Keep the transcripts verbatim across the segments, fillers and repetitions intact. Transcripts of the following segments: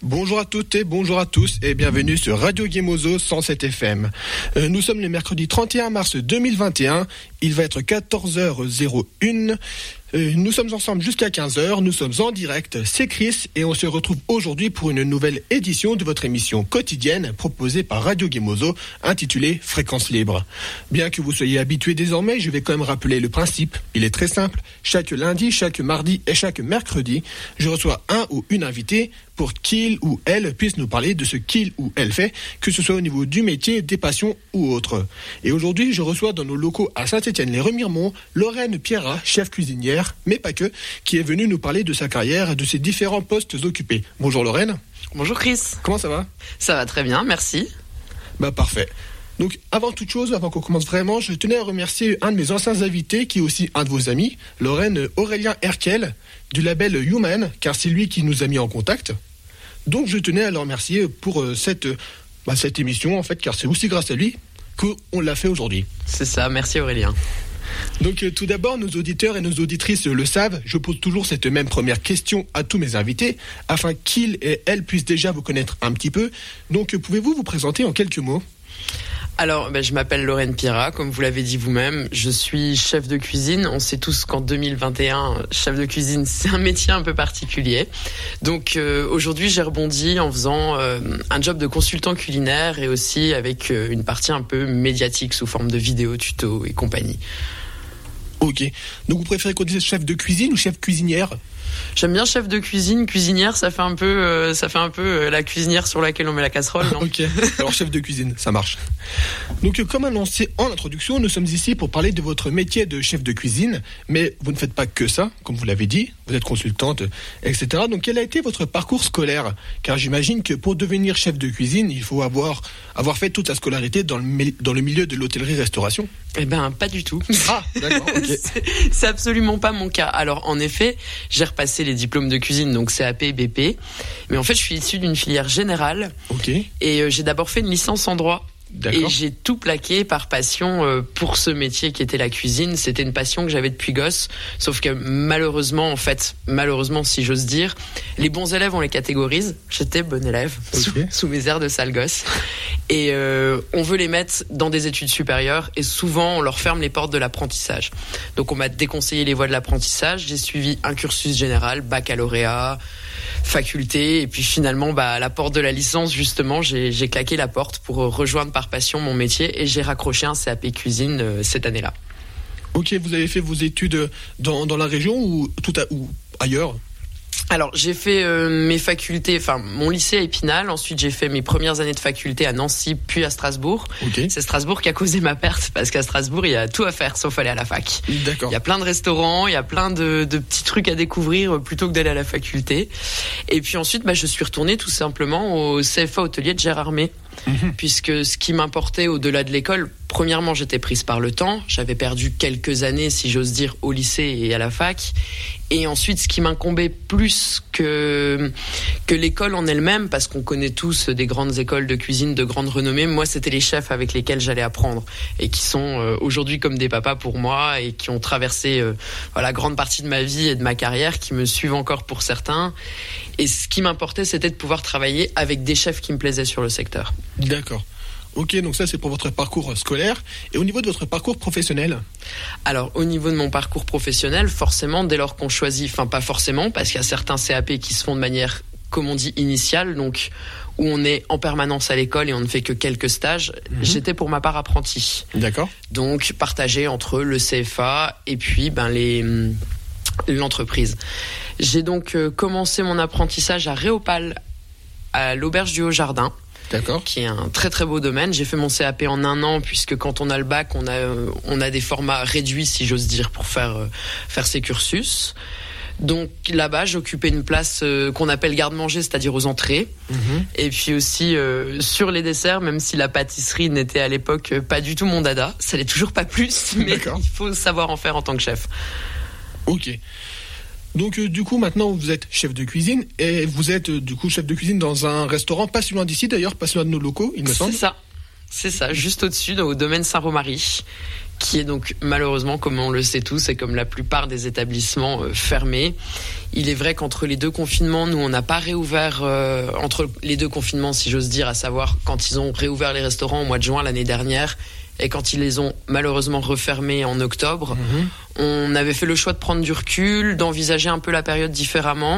Bonjour à toutes et bonjour à tous et bienvenue sur Radio Gemozo cent sept F M. Euh, nous sommes le mercredi trente et un mars deux mille vingt et un, il va être quatorze heures un. Euh, nous sommes ensemble jusqu'à quinze heures, nous sommes en direct, c'est Chris et on se retrouve aujourd'hui pour une nouvelle édition de votre émission quotidienne proposée par Radio Gemozo intitulée Fréquence Libre. Bien que vous soyez habitués désormais, je vais quand même rappeler le principe. Il est très simple, chaque lundi, chaque mardi et chaque mercredi, je reçois un ou une invitée pour qu'il ou elle puisse nous parler de ce qu'il ou elle fait, que ce soit au niveau du métier, des passions ou autre. Et aujourd'hui, je reçois dans nos locaux à Saint-Étienne-les-Remiremont, Lorraine Pierrat, chef cuisinière, mais pas que, qui est venue nous parler de sa carrière et de ses différents postes occupés. Bonjour Lorraine. Bonjour Chris. Comment ça va ? Ça va très bien, merci. Bah parfait. Donc, avant toute chose, avant qu'on commence vraiment, je tenais à remercier un de mes anciens invités, qui est aussi un de vos amis, Lorraine Aurélien Herkel, du label Human, car c'est lui qui nous a mis en contact. Donc, je tenais à le remercier pour cette, bah, cette émission, en fait, car c'est aussi grâce à lui qu'on l'a fait aujourd'hui. C'est ça, merci Aurélien. Donc, euh, tout d'abord, nos auditeurs et nos auditrices le savent, je pose toujours cette même première question à tous mes invités, afin qu'ils et elles puissent déjà vous connaître un petit peu. Donc, euh, pouvez-vous vous présenter en quelques mots ? Alors, ben, je m'appelle Lorraine Pierrat, comme vous l'avez dit vous-même. Je suis chef de cuisine. On sait tous qu'en deux mille vingt et un, chef de cuisine, c'est un métier un peu particulier. Donc, euh, aujourd'hui, j'ai rebondi en faisant euh, un job de consultant culinaire et aussi avec euh, une partie un peu médiatique sous forme de vidéos, tutos et compagnie. Ok. Donc, vous préférez qu'on dise chef de cuisine ou chef cuisinière ? J'aime bien chef de cuisine, cuisinière, ça fait un peu, euh, ça fait un peu euh, la cuisinière sur laquelle on met la casserole, non ? Ok, alors chef de cuisine, ça marche. Donc comme annoncé en introduction, nous sommes ici pour parler de votre métier de chef de cuisine, mais vous ne faites pas que ça, comme vous l'avez dit, vous êtes consultante, et cetera. Donc quel a été votre parcours scolaire ? Car j'imagine que pour devenir chef de cuisine, il faut avoir, avoir fait toute sa scolarité dans le, dans le milieu de l'hôtellerie-restauration. Eh ben, pas du tout. Ah, d'accord, ok. c'est, c'est absolument pas mon cas. Alors, en effet, j'ai repassé les diplômes de cuisine, donc C A P, B P. Mais en fait, je suis issu d'une filière générale. Ok. Et euh, j'ai d'abord fait une licence en droit. D'accord. Et j'ai tout plaqué par passion euh, pour ce métier qui était la cuisine. C'était une passion que j'avais depuis gosse. Sauf que malheureusement, en fait, malheureusement, si j'ose dire, les bons élèves, on les catégorise. J'étais bon élève, okay. sous, sous mes airs de sale gosse. Et euh, on veut les mettre dans des études supérieures. Et souvent, on leur ferme les portes de l'apprentissage. Donc, on m'a déconseillé les voies de l'apprentissage. J'ai suivi un cursus général, baccalauréat, faculté. Et puis finalement, bah, à la porte de la licence, justement, j'ai, j'ai claqué la porte pour rejoindre par passion mon métier et j'ai raccroché un C A P cuisine euh, cette année-là. Ok, vous avez fait vos études dans, dans la région ou, tout à, ou ailleurs ? Alors, j'ai fait euh, mes facultés, enfin, mon lycée à Épinal. Ensuite, j'ai fait mes premières années de faculté à Nancy, puis à Strasbourg. Okay. C'est Strasbourg qui a causé ma perte, parce qu'à Strasbourg, il y a tout à faire, sauf aller à la fac. D'accord. Il y a plein de restaurants, il y a plein de, de petits trucs à découvrir, plutôt que d'aller à la faculté. Et puis ensuite, bah, je suis retournée tout simplement au C F A hôtelier de Gérardmer. Mmh. Puisque ce qui m'importait au-delà de l'école, premièrement, j'étais prise par le temps. J'avais perdu quelques années, si j'ose dire, au lycée et à la fac. Et ensuite, ce qui m'incombait plus que, que l'école en elle-même, parce qu'on connaît tous des grandes écoles de cuisine de grande renommée, moi, c'était les chefs avec lesquels j'allais apprendre et qui sont euh, aujourd'hui comme des papas pour moi et qui ont traversé euh, voilà, grande partie de ma vie et de ma carrière, qui me suivent encore pour certains. Et ce qui m'importait, c'était de pouvoir travailler avec des chefs qui me plaisaient sur le secteur. D'accord. Ok, donc ça c'est pour votre parcours scolaire. Et au niveau de votre parcours professionnel ? Alors, au niveau de mon parcours professionnel, forcément, dès lors qu'on choisit, enfin pas forcément, parce qu'il y a certains C A P qui se font de manière, comme on dit, initiale, donc où on est en permanence à l'école et on ne fait que quelques stages, mmh. j'étais pour ma part apprenti. D'accord. Donc, partagé entre le C F A et puis ben, les, l'entreprise. J'ai donc euh, commencé mon apprentissage à Réopal, à l'Auberge du Haut-Jardin. D'accord. Qui est un très très beau domaine. J'ai fait mon C A P en un an, puisque quand on a le bac, on a, euh, on a des formats réduits, si j'ose dire, pour faire, euh, faire ces cursus. Donc là-bas, j'occupais une place euh, qu'on appelle garde-manger, c'est-à-dire aux entrées. Mmh. Et puis aussi euh, sur les desserts, même si la pâtisserie n'était à l'époque euh, pas du tout mon dada. Ça l'est toujours pas plus, mais D'accord. il faut savoir en faire en tant que chef. Ok. Donc euh, du coup maintenant vous êtes chef de cuisine et vous êtes euh, du coup chef de cuisine dans un restaurant pas si loin d'ici d'ailleurs, pas si loin de nos locaux, il me semble. C'est ça, c'est ça, juste au-dessus, au domaine Saint-Romary, qui est donc malheureusement, comme on le sait tous, et comme la plupart des établissements euh, fermés. Il est vrai qu'entre les deux confinements, nous on n'a pas réouvert, euh, entre les deux confinements si j'ose dire, à savoir quand ils ont réouvert les restaurants au mois de juin l'année dernière et quand ils les ont malheureusement refermés en octobre, mmh. on avait fait le choix de prendre du recul, d'envisager un peu la période différemment.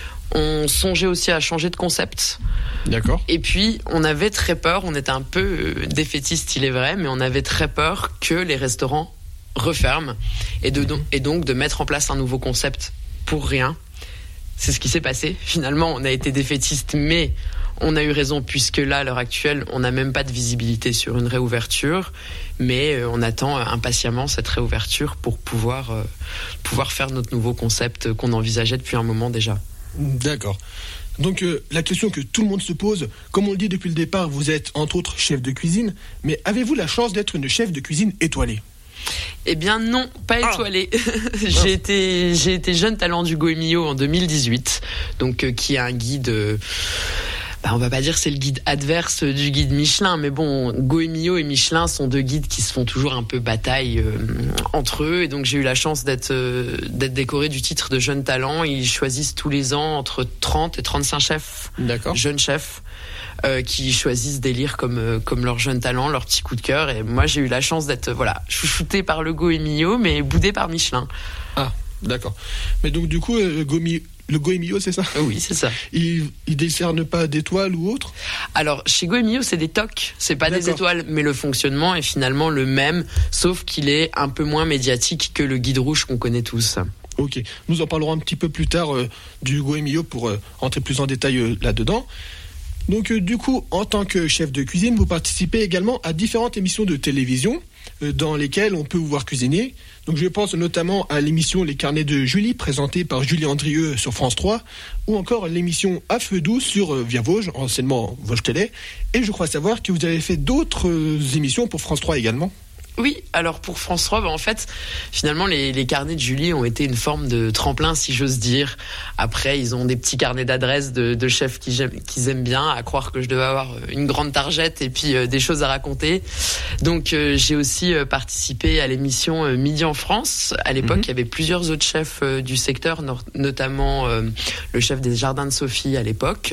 On songeait aussi à changer de concept. D'accord. Et puis, on avait très peur, on était un peu défaitiste, il est vrai, mais on avait très peur que les restaurants referment et, de, mmh. et donc de mettre en place un nouveau concept pour rien. C'est ce qui s'est passé. Finalement, on a été défaitiste, mais on a eu raison puisque là, à l'heure actuelle, on n'a même pas de visibilité sur une réouverture, mais on attend impatiemment cette réouverture pour pouvoir, euh, pouvoir faire notre nouveau concept qu'on envisageait depuis un moment déjà. D'accord. Donc euh, la question que tout le monde se pose, comme on le dit depuis le départ, vous êtes entre autres chef de cuisine, mais avez-vous la chance d'être une chef de cuisine étoilée ? Eh bien non, pas étoilée. Ah. j'ai, été, j'ai été jeune talent du Goemio en deux mille dix-huit, donc euh, qui est un guide... Euh, Bah, on va pas dire que c'est le guide adverse du guide Michelin, mais bon, Goemio et Michelin sont deux guides qui se font toujours un peu bataille euh, entre eux, et donc j'ai eu la chance d'être euh, d'être décoré du titre de jeune talent. Ils choisissent tous les ans entre trente et trente-cinq chefs, D'accord. jeunes chefs, euh, qui choisissent d'élire comme euh, comme leur jeune talent, leur petit coup de cœur. Et moi, j'ai eu la chance d'être voilà chouchouté par le Goemio, mais boudé par Michelin. Ah, d'accord. Mais donc du coup, euh, Goemio Le Goemio, c'est ça ? Oui, c'est ça. Il ne décerne pas d'étoiles ou autre ? Alors, chez Goemio, c'est des toques, c'est pas D'accord. des étoiles, mais le fonctionnement est finalement le même, sauf qu'il est un peu moins médiatique que le guide rouge qu'on connaît tous. Ok, nous en parlerons un petit peu plus tard euh, du Goemio pour euh, entrer plus en détail euh, là-dedans. Donc euh, du coup, en tant que chef de cuisine, vous participez également à différentes émissions de télévision euh, dans lesquelles on peut vous voir cuisiner. Donc je pense notamment à l'émission Les Carnets de Julie, présentée par Julie Andrieux sur France trois, ou encore l'émission À Feu Doux sur euh, Via Vosges, anciennement Vosges Télé. Et je crois savoir que vous avez fait d'autres euh, émissions pour France trois également. Oui, alors pour France trois, bah en fait, finalement, les, les carnets de Julie ont été une forme de tremplin, si j'ose dire. Après, ils ont des petits carnets d'adresses de, de chefs qu'ils aiment, qu'ils aiment bien, à croire que je devais avoir une grande targette et puis euh, des choses à raconter. Donc, euh, j'ai aussi euh, participé à l'émission euh, Midi en France. À l'époque, mmh. il y avait plusieurs autres chefs euh, du secteur, no- notamment euh, le chef des Jardins de Sophie à l'époque,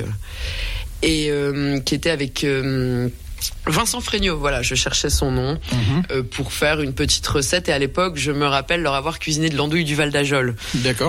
et euh, qui était avec... Euh, Vincent Fregnault, voilà, je cherchais son nom mmh. euh, pour faire une petite recette, et à l'époque, je me rappelle leur avoir cuisiné de l'andouille du Val d'Ajol. D'accord.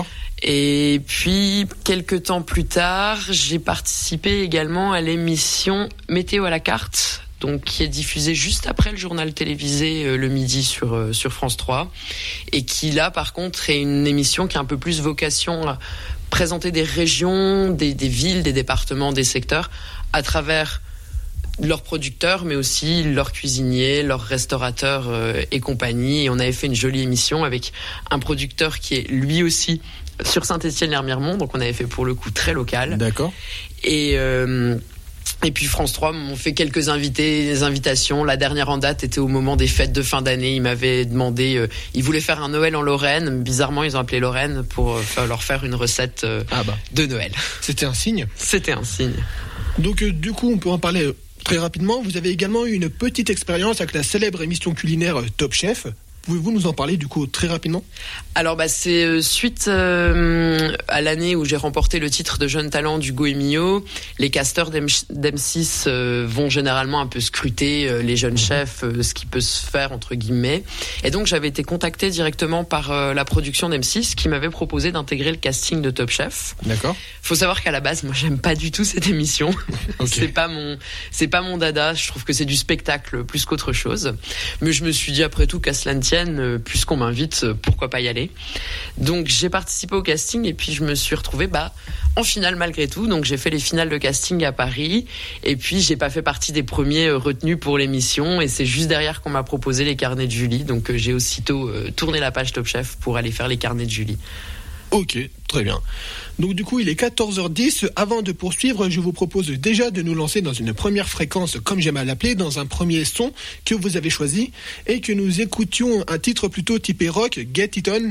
Et puis, quelques temps plus tard, j'ai participé également à l'émission Météo à la carte, donc qui est diffusée juste après le journal télévisé euh, le midi sur euh, sur France trois, et qui là, par contre, est une émission qui a un peu plus vocation à présenter des régions, des, des villes, des départements, des secteurs à travers leurs producteurs, mais aussi leurs cuisiniers, leurs restaurateurs euh, et compagnie. Et on avait fait une jolie émission avec un producteur qui est lui aussi sur Saint-Étienne-l'Hermiermont, donc on avait fait pour le coup très local. D'accord. Et euh, et puis France trois m'ont fait quelques invités, des invitations. La dernière en date était au moment des fêtes de fin d'année. Ils m'avaient demandé, euh, ils voulaient faire un Noël en Lorraine. Bizarrement, ils ont appelé Lorraine pour euh, leur faire une recette euh, ah bah. de Noël. C'était un signe. C'était un signe. Donc euh, du coup, on peut en parler euh... très rapidement. Vous avez également eu une petite expérience avec la célèbre émission culinaire Top Chef. Pouvez-vous nous en parler du coup très rapidement ? Alors bah c'est euh, suite euh, à l'année où j'ai remporté le titre de jeune talent du Goemio, les casteurs d'M six euh, vont généralement un peu scruter euh, les jeunes chefs, euh, ce qui peut se faire entre guillemets. Et donc j'avais été contacté directement par euh, la production d'M six qui m'avait proposé d'intégrer le casting de Top Chef. D'accord. Faut savoir qu'à la base, moi j'aime pas du tout cette émission. Okay. c'est pas mon c'est pas mon dada, je trouve que c'est du spectacle plus qu'autre chose. Mais je me suis dit après tout qu'à cela ne tienne, puisqu'on m'invite, pourquoi pas y aller. Donc j'ai participé au casting et puis je me suis retrouvée bah, en finale malgré tout. Donc j'ai fait les finales de casting à Paris et puis j'ai pas fait partie des premiers retenus pour l'émission, et c'est juste derrière qu'on m'a proposé les carnets de Julie. Donc j'ai aussitôt euh, tourné la page Top Chef pour aller faire les carnets de Julie. Ok, très bien. Donc du coup, il est quatorze heures dix. Avant de poursuivre, je vous propose déjà de nous lancer dans une première fréquence, comme j'aime à l'appeler, dans un premier son que vous avez choisi, et que nous écoutions un titre plutôt typé rock, Get It On,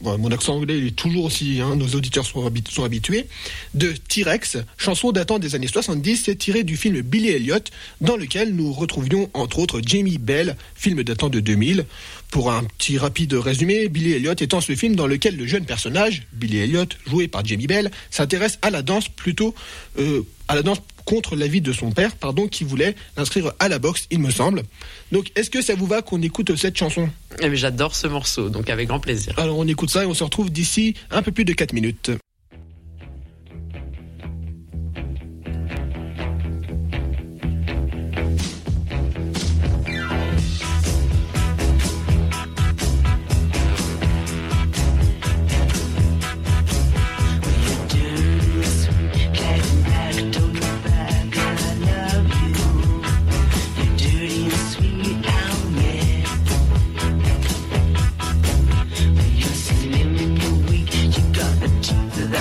bon, mon accent anglais il est toujours aussi, hein, nos auditeurs sont, habit- sont habitués, de T-Rex, chanson datant des années soixante-dix, c'est tiré du film Billy Elliot, dans lequel nous retrouvions entre autres Jamie Bell, film datant de deux mille. Pour un petit rapide résumé, Billy Elliot étant ce film dans lequel le jeune personnage, Billy Elliot, joué par Jamie Bell, s'intéresse à la danse plutôt euh, à la danse contre l'avis de son père, pardon, qui voulait l'inscrire à la boxe, il me semble. Donc, est-ce que ça vous va qu'on écoute cette chanson ? Eh bien, j'adore ce morceau, donc avec grand plaisir. Alors, on écoute ça et on se retrouve d'ici un peu plus de quatre minutes. The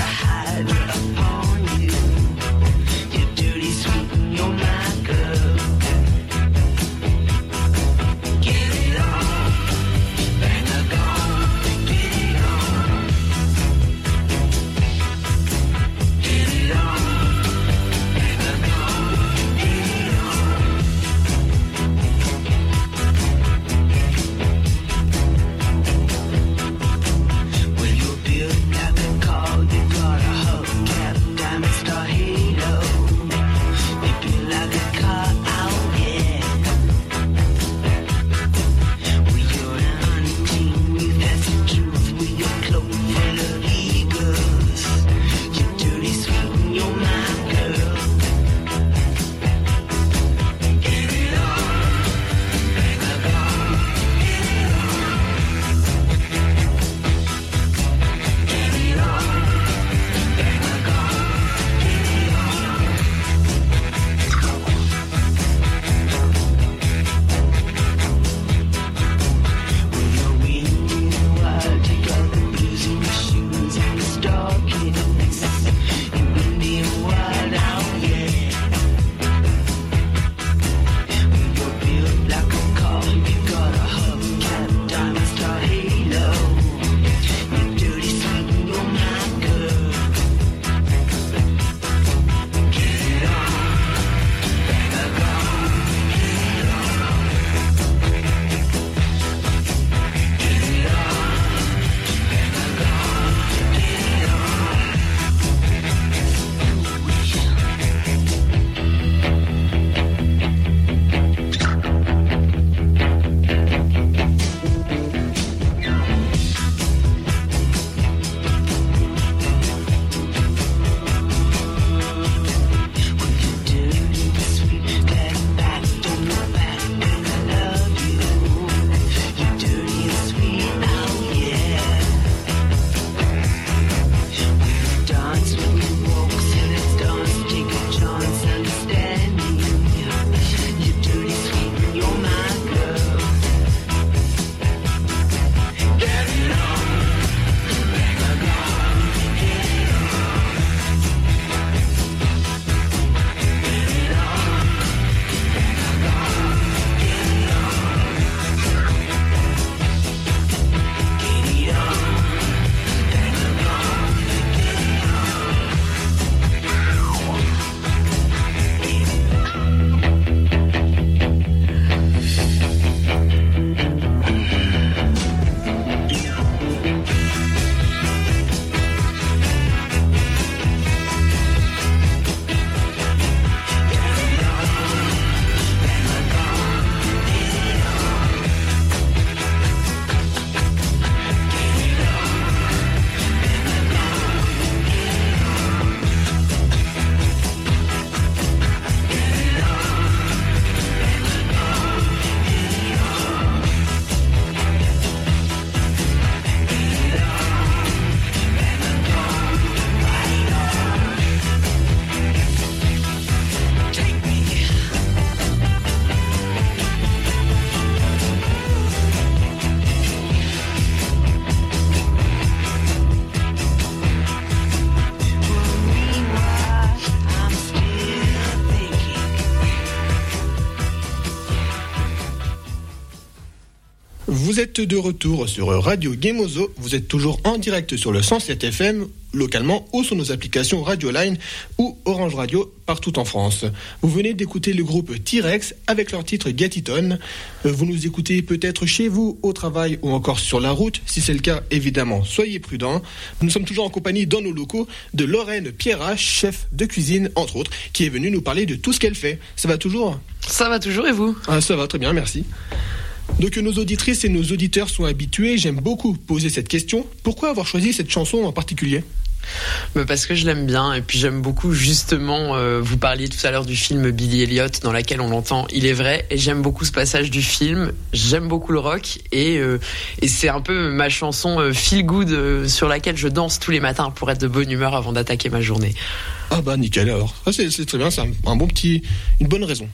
Vous êtes de retour sur Radio Gemozo. Vous êtes toujours en direct sur le cent sept F M, localement, ou sur nos applications Radio Line ou Orange Radio, partout en France. Vous venez d'écouter le groupe T-Rex avec leur titre Get It On. Vous nous écoutez peut-être chez vous, au travail ou encore sur la route. Si c'est le cas, évidemment, soyez prudents. Nous sommes toujours en compagnie dans nos locaux de Lorraine Pierrat, chef de cuisine, entre autres, qui est venue nous parler de tout ce qu'elle fait. Ça va toujours ? Ça va toujours, et vous ? Ah, ça va, très bien, merci. Donc nos auditrices et nos auditeurs sont habitués, j'aime beaucoup poser cette question. Pourquoi avoir choisi cette chanson en particulier ? Bah parce que je l'aime bien, et puis j'aime beaucoup justement, euh, vous parliez tout à l'heure du film Billy Elliot dans lequel on l'entend, il est vrai, et j'aime beaucoup ce passage du film, j'aime beaucoup le rock, et, euh, et c'est un peu ma chanson euh, feel good euh, sur laquelle je danse tous les matins pour être de bonne humeur avant d'attaquer ma journée. Ah bah nickel alors, ah, c'est, c'est très bien, c'est un, un bon petit, une bonne raison.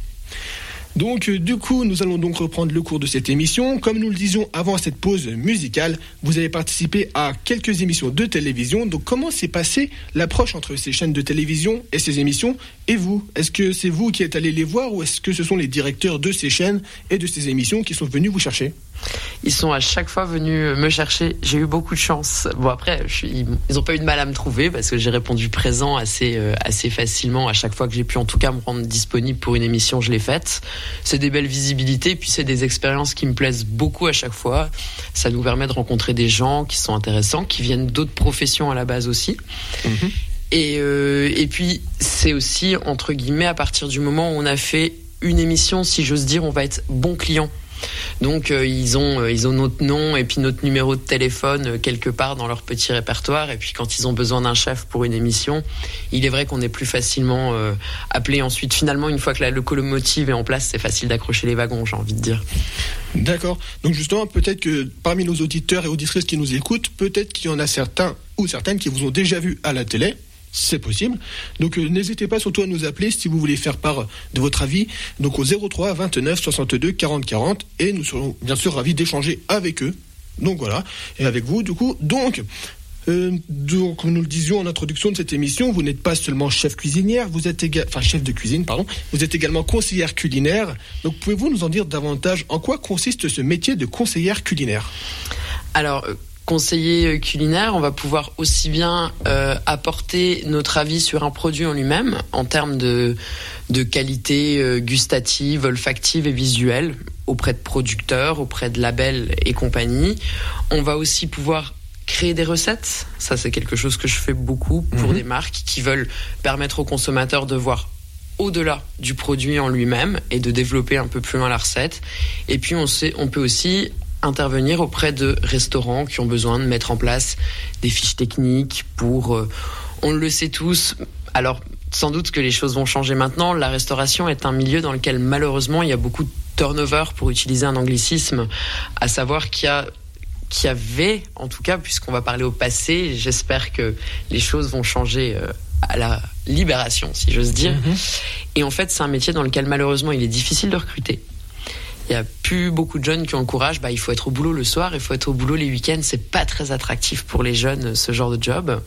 Donc, euh, du coup, nous allons donc reprendre le cours de cette émission. Comme nous le disions avant cette pause musicale, vous avez participé à quelques émissions de télévision. Donc, comment s'est passée l'approche entre ces chaînes de télévision et ces émissions et vous ? Est-ce que c'est vous qui êtes allé les voir ou est-ce que ce sont les directeurs de ces chaînes et de ces émissions qui sont venus vous chercher ? Ils sont à chaque fois venus me chercher. J'ai eu beaucoup de chance. Bon, après, je suis... ils n'ont pas eu de mal à me trouver parce que j'ai répondu présent assez, euh, assez facilement à chaque fois que j'ai pu, en tout cas, me rendre disponible pour une émission, je l'ai faite. C'est des belles visibilités, puis c'est des expériences qui me plaisent beaucoup à chaque fois. Ça nous permet de rencontrer des gens qui sont intéressants, qui viennent d'autres professions à la base aussi. Mmh. Et, euh, et puis, c'est aussi, entre guillemets, à partir du moment où on a fait une émission, si j'ose dire, on va être bon client. Donc euh, ils ont euh, ils ont notre nom et puis notre numéro de téléphone euh, quelque part dans leur petit répertoire, et puis quand ils ont besoin d'un chef pour une émission, il est vrai qu'on est plus facilement euh, appelé ensuite. Finalement, une fois que la locomotive est en place, c'est facile d'accrocher les wagons, j'ai envie de dire. D'accord. Donc justement, peut-être que parmi nos auditeurs et auditrices qui nous écoutent, peut-être qu'il y en a certains ou certaines qui vous ont déjà vu à la télé. C'est possible. Donc euh, n'hésitez pas surtout à nous appeler si vous voulez faire part de votre avis. Donc au zéro trois vingt-neuf soixante-deux quarante quarante, et nous serons bien sûr ravis d'échanger avec eux. Donc voilà, et avec vous du coup. Donc, euh, donc comme nous le disions en introduction de cette émission, vous n'êtes pas seulement chef cuisinière, vous êtes éga... enfin chef de cuisine, pardon. Vous êtes également conseillère culinaire. Donc pouvez-vous nous en dire davantage en quoi consiste ce métier de conseillère culinaire ? Alors. Euh... Conseiller culinaire, on va pouvoir aussi bien euh, apporter notre avis sur un produit en lui-même, en termes de, de qualité euh, gustative, olfactive et visuelle, auprès de producteurs, auprès de labels et compagnie. On va aussi pouvoir créer des recettes. Ça, c'est quelque chose que je fais beaucoup pour mmh. des marques qui veulent permettre aux consommateurs de voir au-delà du produit en lui-même et de développer un peu plus loin la recette. Et puis, on, sait, on peut aussi intervenir auprès de restaurants qui ont besoin de mettre en place des fiches techniques pour... Euh, on le sait tous, alors sans doute que les choses vont changer maintenant. La restauration est un milieu dans lequel malheureusement il y a beaucoup de turnover, pour utiliser un anglicisme, à savoir qu'il y a qu'il y avait, en tout cas, puisqu'on va parler au passé, j'espère que les choses vont changer euh, à la libération, si j'ose dire. Mmh. Et en fait, c'est un métier dans lequel malheureusement il est difficile de recruter. Il n'y a plus beaucoup de jeunes qui ont le courage. Bah, il faut être au boulot le soir, il faut être au boulot les week-ends. C'est pas très attractif pour les jeunes, ce genre de job.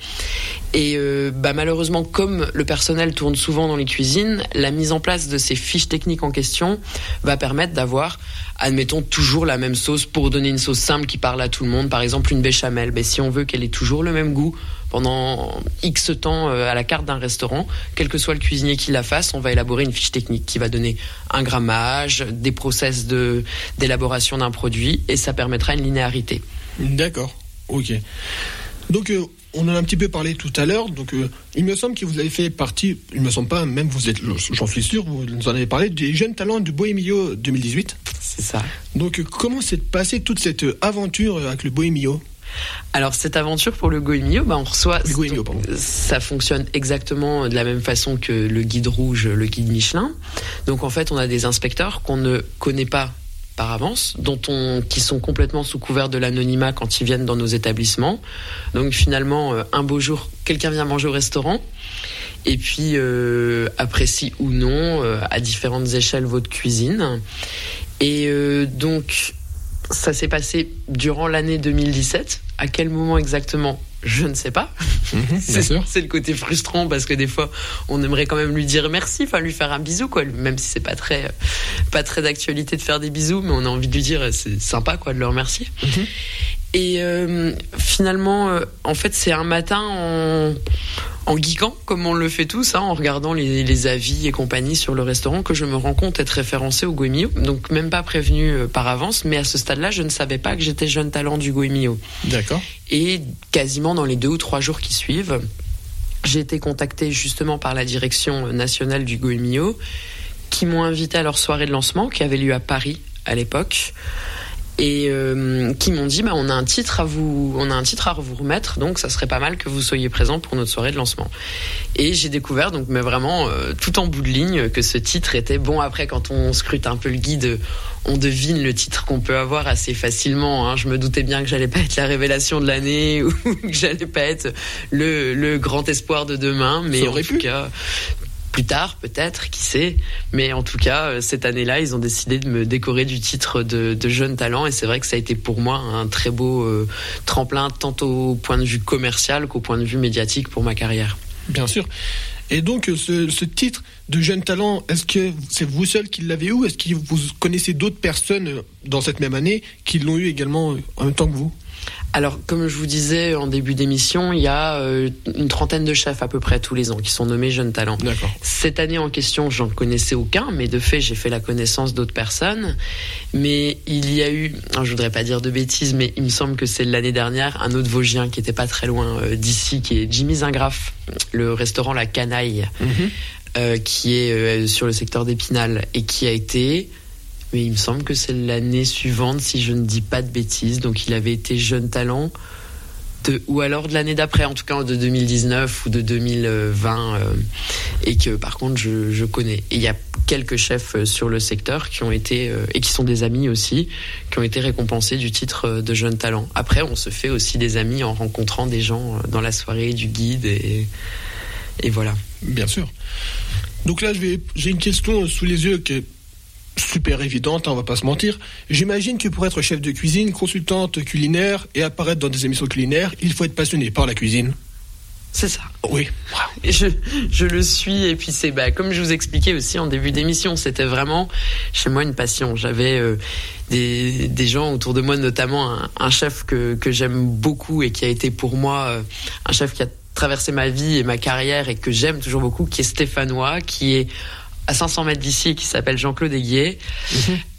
Et euh, bah, malheureusement, comme le personnel tourne souvent dans les cuisines, la mise en place de ces fiches techniques en question va permettre d'avoir, admettons, toujours la même sauce pour donner une sauce simple qui parle à tout le monde. Par exemple, une béchamel. Bah, si on veut qu'elle ait toujours le même goût pendant X temps à la carte d'un restaurant, quel que soit le cuisinier qui la fasse, on va élaborer une fiche technique qui va donner un grammage, des process de, d'élaboration d'un produit, et ça permettra une linéarité. D'accord, ok. Donc euh, on en a un petit peu parlé tout à l'heure, donc euh, il me semble que vous avez fait partie, il me semble pas, même vous êtes, j'en suis sûr, vous nous en avez parlé, des jeunes talents du Bohémio deux mille dix-huit. C'est ça. Donc euh, comment s'est passée toute cette aventure avec le Bohémio ? Alors cette aventure pour le Goemio, bah on reçoit, le Goemio, pardon. Ça fonctionne exactement de la même façon que le guide rouge, le guide Michelin. Donc en fait on a des inspecteurs qu'on ne connaît pas par avance, dont on, qui sont complètement sous couvert de l'anonymat quand ils viennent dans nos établissements. Donc finalement un beau jour quelqu'un vient manger au restaurant et puis euh, apprécie ou non euh, à différentes échelles votre cuisine. Et euh, donc ça s'est passé durant l'année deux mille dix-sept. À quel moment exactement ? Je ne sais pas. Mmh, c'est, c'est le côté frustrant parce que des fois, on aimerait quand même lui dire merci, enfin lui faire un bisou, quoi. Même si c'est pas très, pas très d'actualité de faire des bisous, mais on a envie de lui dire c'est sympa, quoi, de le remercier. Mmh. Et euh, finalement, euh, en fait, c'est un matin en, en geekant, comme on le fait tous, hein, en regardant les, les avis et compagnie sur le restaurant, que je me rends compte être référencée au Goemio. Donc même pas prévenue euh, par avance, mais à ce stade-là, je ne savais pas que j'étais jeune talent du Goemio. D'accord. Et quasiment dans les deux ou trois jours qui suivent, j'ai été contactée justement par la direction nationale du Goemio, qui m'ont invitée à leur soirée de lancement, qui avait lieu à Paris à l'époque. Et euh, qui m'ont dit bah on a un titre à vous on a un titre à vous remettre, donc ça serait pas mal que vous soyez présent pour notre soirée de lancement. Et j'ai découvert donc mais vraiment euh, tout en bout de ligne que ce titre était bon. Après, quand on scrute un peu le guide, on devine le titre qu'on peut avoir assez facilement, hein. Je me doutais bien que j'allais pas être la révélation de l'année ou que j'allais pas être le le grand espoir de demain, mais en tout pu. cas plus tard, peut-être, qui sait. Mais en tout cas, cette année-là, ils ont décidé de me décorer du titre de, de jeune talent. Et c'est vrai que ça a été pour moi un très beau euh, tremplin, tant au point de vue commercial qu'au point de vue médiatique pour ma carrière. Bien sûr. Et donc, ce, ce titre de jeune talent, est-ce que c'est vous seul qui l'avez eu ou est-ce que vous connaissez d'autres personnes dans cette même année qui l'ont eu également en même temps que vous ? Alors, comme je vous disais en début d'émission, il y a euh, une trentaine de chefs à peu près tous les ans qui sont nommés jeunes talents. D'accord. Cette année en question, j'en connaissais aucun, mais de fait, j'ai fait la connaissance d'autres personnes. Mais il y a eu, je voudrais pas dire de bêtises, mais il me semble que c'est l'année dernière, un autre Vosgien qui était pas très loin euh, d'ici, qui est Jimmy Zingraf, le restaurant La Canaille, mmh. euh, qui est euh, sur le secteur d'Épinal et qui a été... Mais il me semble que c'est l'année suivante, si je ne dis pas de bêtises. Donc il avait été jeune talent, de, ou alors de l'année d'après, en tout cas de deux mille dix-neuf ou de deux mille vingt, euh, et que par contre je, je connais. Et il y a quelques chefs sur le secteur qui ont été, euh, et qui sont des amis aussi, qui ont été récompensés du titre de jeune talent. Après, on se fait aussi des amis en rencontrant des gens dans la soirée du guide, et, et voilà. Bien sûr. Donc là, je vais, j'ai une question sous les yeux que... super évidente, hein, on va pas se mentir. J'imagine que pour être chef de cuisine, consultante culinaire et apparaître dans des émissions culinaires, il faut être passionné par la cuisine. C'est ça. Oui. Et je, je le suis, et puis c'est bah, comme je vous expliquais aussi en début d'émission, c'était vraiment chez moi une passion. J'avais euh, des, des gens autour de moi, notamment un, un chef que, que j'aime beaucoup et qui a été pour moi euh, un chef qui a traversé ma vie et ma carrière et que j'aime toujours beaucoup, qui est stéphanois, qui est à cinq cents mètres d'ici, qui s'appelle Jean-Claude Aiguier. Mmh.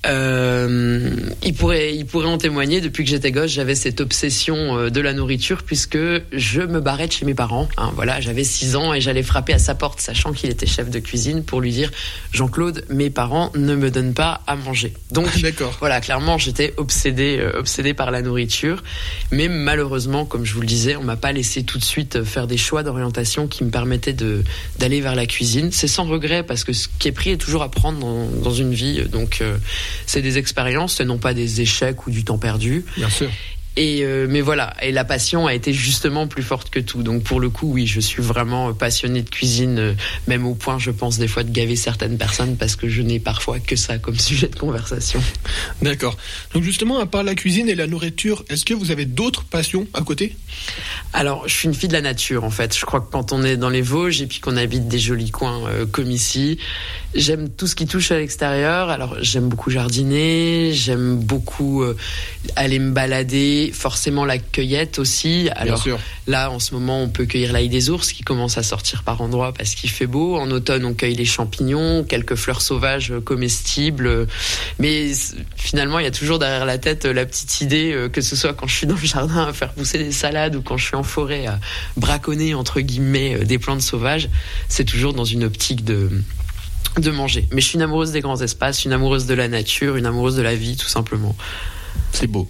Euh, il pourrait, il pourrait en témoigner. Depuis que j'étais gosse, j'avais cette obsession de la nourriture, puisque je me barrais de chez mes parents. Hein, voilà, j'avais six ans et j'allais frapper à sa porte, sachant qu'il était chef de cuisine, pour lui dire « Jean-Claude, mes parents ne me donnent pas à manger ». Donc, d'accord. Voilà, clairement, j'étais obsédée, euh, obsédée par la nourriture. Mais malheureusement, comme je vous le disais, on m'a pas laissé tout de suite faire des choix d'orientation qui me permettaient de, d'aller vers la cuisine. C'est sans regret, parce que ce qui est pris est toujours à prendre dans, dans une vie. Donc, euh, c'est des expériences, ce non pas des échecs ou du temps perdu. Bien sûr. Et euh, mais voilà, et la passion a été justement plus forte que tout. Donc pour le coup, oui, je suis vraiment passionnée de cuisine, euh, même au point, je pense, des fois de gaver certaines personnes, parce que je n'ai parfois que ça comme sujet de conversation. D'accord. Donc justement, à part la cuisine et la nourriture, est-ce que vous avez d'autres passions à côté ? Alors, je suis une fille de la nature, en fait. Je crois que quand on est dans les Vosges et puis qu'on habite des jolis coins euh, comme ici, j'aime tout ce qui touche à l'extérieur. Alors, j'aime beaucoup jardiner, j'aime beaucoup euh, aller me balader, forcément la cueillette aussi. Alors là, en ce moment, on peut cueillir l'ail des ours qui commence à sortir par endroits parce qu'il fait beau. En automne, on cueille les champignons, quelques fleurs sauvages comestibles. Mais finalement, il y a toujours derrière la tête la petite idée, que ce soit quand je suis dans le jardin à faire pousser des salades ou quand je suis en forêt à braconner, entre guillemets, des plantes sauvages, c'est toujours dans une optique de... de manger. Mais je suis une amoureuse des grands espaces, une amoureuse de la nature, une amoureuse de la vie, tout simplement. C'est beau.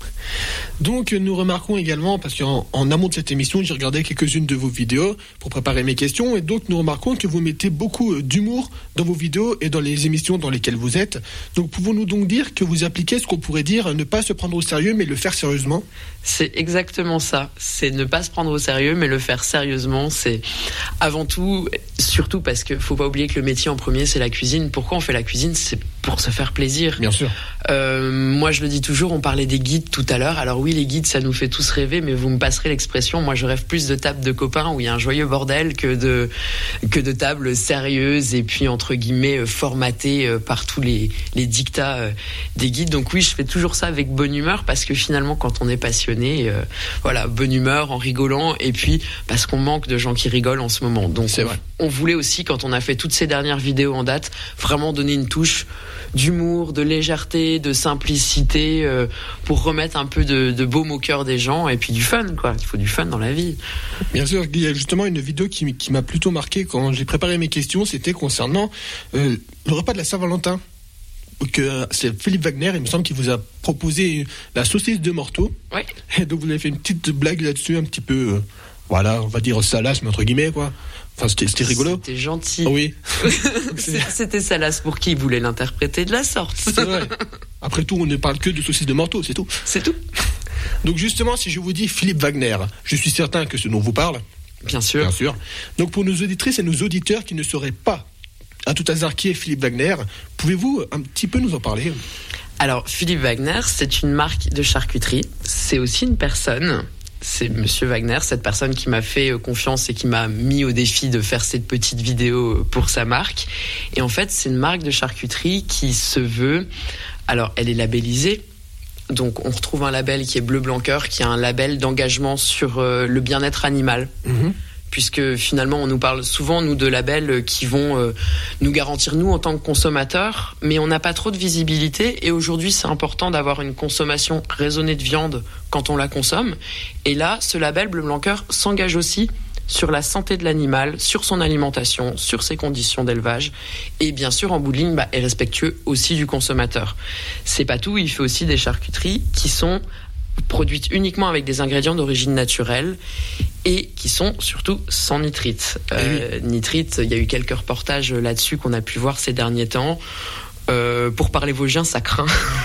Donc nous remarquons également, parce qu'en en amont de cette émission, j'ai regardé quelques-unes de vos vidéos pour préparer mes questions, et donc nous remarquons que vous mettez beaucoup d'humour dans vos vidéos et dans les émissions dans lesquelles vous êtes. Donc pouvons-nous donc dire que vous appliquez ce qu'on pourrait dire ne pas se prendre au sérieux mais le faire sérieusement ? C'est exactement ça, c'est ne pas se prendre au sérieux mais le faire sérieusement. C'est avant tout, surtout parce qu'il ne faut pas oublier que le métier en premier c'est la cuisine. Pourquoi on fait la cuisine ? C'est pour se faire plaisir. Bien sûr. Euh, moi je le dis toujours, on parlait des guides tout à l'heure, alors oui, oui, les guides, ça nous fait tous rêver, mais vous me passerez l'expression, moi je rêve plus de tables de copains où il y a un joyeux bordel que de, que de tables sérieuses et puis entre guillemets formatées par tous les, les dictats des guides. Donc oui, je fais toujours ça avec bonne humeur parce que finalement quand on est passionné, euh, voilà, bonne humeur en rigolant et puis parce qu'on manque de gens qui rigolent en ce moment. Donc c'est vrai. On voulait aussi, quand on a fait toutes ces dernières vidéos en date, vraiment donner une touche d'humour, de légèreté, de simplicité euh, pour remettre un peu de, de baume au cœur des gens et puis du fun, quoi. Il faut du fun dans la vie. Bien sûr, il y a justement une vidéo qui, qui m'a plutôt marqué quand j'ai préparé mes questions, c'était concernant euh, le repas de la Saint-Valentin. Que c'est Philippe Wagner, il me semble qu'il vous a proposé la saucisse de Morteau. Oui. Et donc vous avez fait une petite blague là-dessus, un petit peu, euh, voilà, on va dire salace, mais entre guillemets, quoi. Enfin, c'était, c'était rigolo. C'était gentil. Oui. C'était salace pour qui voulait l'interpréter de la sorte. C'est vrai. Après tout, on ne parle que de saucisse de Morteau, c'est tout. C'est tout. Donc justement, si je vous dis Philippe Wagner, je suis certain que ce nom vous parle. Bien sûr. Bien sûr. Donc pour nos auditrices et nos auditeurs qui ne sauraient pas à tout hasard qui est Philippe Wagner, pouvez-vous un petit peu nous en parler ? Alors, Philippe Wagner, c'est une marque de charcuterie. C'est aussi une personne. C'est Monsieur Wagner, cette personne qui m'a fait confiance et qui m'a mis au défi de faire cette petite vidéo pour sa marque. Et en fait, c'est une marque de charcuterie qui se veut... Alors, elle est labellisée. Donc, on retrouve un label qui est Bleu Blanc Cœur, qui est un label d'engagement sur euh, le bien-être animal. Mmh. Puisque finalement on nous parle souvent nous de labels qui vont euh, nous garantir nous en tant que consommateurs, mais on n'a pas trop de visibilité et aujourd'hui c'est important d'avoir une consommation raisonnée de viande quand on la consomme. Et là, ce label Bleu Blanc Cœur s'engage aussi sur la santé de l'animal, sur son alimentation, sur ses conditions d'élevage et bien sûr en bout de ligne bah, est respectueux aussi du consommateur. C'est pas tout, il fait aussi des charcuteries qui sont produites uniquement avec des ingrédients d'origine naturelle et qui sont surtout sans nitrite. Euh, oui. Nitrite, il y a eu quelques reportages là-dessus qu'on a pu voir ces derniers temps. Euh, pour parler vosgien, ça craint.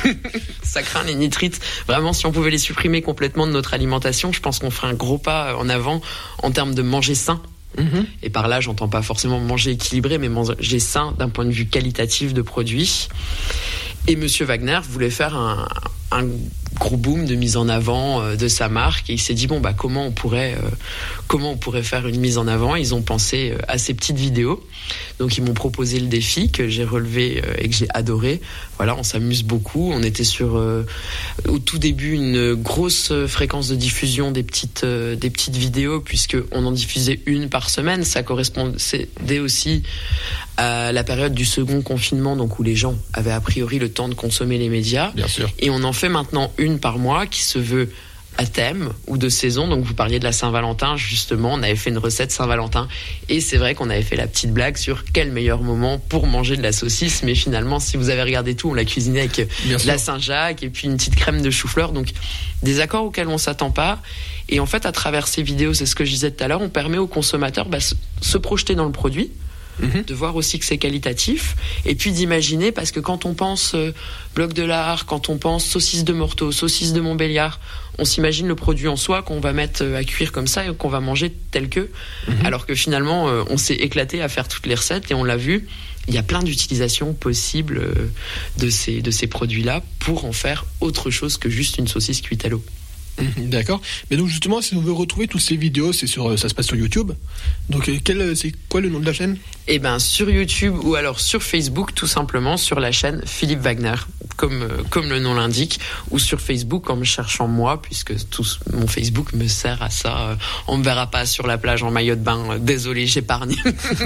Ça craint les nitrites. Vraiment, si on pouvait les supprimer complètement de notre alimentation, je pense qu'on ferait un gros pas en avant en termes de manger sain. Mmh. Et par là, j'entends pas forcément manger équilibré, mais manger sain d'un point de vue qualitatif de produits. Et Monsieur Wagner voulait faire un, un gros boom de mise en avant euh, de sa marque et il s'est dit bon bah comment on pourrait euh, comment on pourrait faire une mise en avant. Ils ont pensé euh, à ces petites vidéos. Donc ils m'ont proposé le défi que j'ai relevé euh, et que j'ai adoré. Voilà, on s'amuse beaucoup. On était sur euh, au tout début une grosse fréquence de diffusion des petites euh, des petites vidéos puisque on en diffusait une par semaine. Ça correspondait aussi à la période du second confinement, donc où les gens avaient a priori le temps de consommer les médias. Bien sûr. Et on en fait maintenant une par mois qui se veut à thème ou de saison. Donc vous parliez de la Saint-Valentin, justement, on avait fait une recette Saint-Valentin et c'est vrai qu'on avait fait la petite blague sur quel meilleur moment pour manger de la saucisse, mais finalement si vous avez regardé tout, on l'a cuisiné avec Bien la sûr. Saint-Jacques et puis une petite crème de chou-fleur, donc des accords auxquels on s'attend pas. Et en fait à travers ces vidéos, c'est ce que je disais tout à l'heure, on permet aux consommateurs bah, se, se projeter dans le produit. Mmh. De voir aussi que c'est qualitatif et puis d'imaginer, parce que quand on pense euh, bloc de lard, quand on pense saucisse de Morteau, saucisse de Montbéliard, on s'imagine le produit en soi qu'on va mettre à cuire comme ça et qu'on va manger tel que, mmh. alors que finalement euh, on s'est éclaté à faire toutes les recettes et on l'a vu, il y a plein d'utilisations possibles euh, de ces, de ces produits-là pour en faire autre chose que juste une saucisse cuite à l'eau. D'accord. Mais donc justement, si on veut retrouver toutes ces vidéos, c'est sur, ça se passe sur YouTube. Donc quel, c'est quoi le nom de la chaîne ? Eh ben sur YouTube ou alors sur Facebook, tout simplement sur la chaîne Philippe Wagner, comme comme le nom l'indique, ou sur Facebook en me cherchant moi, puisque tout mon Facebook me sert à ça. On me verra pas sur la plage en maillot de bain. Désolé, j'épargne.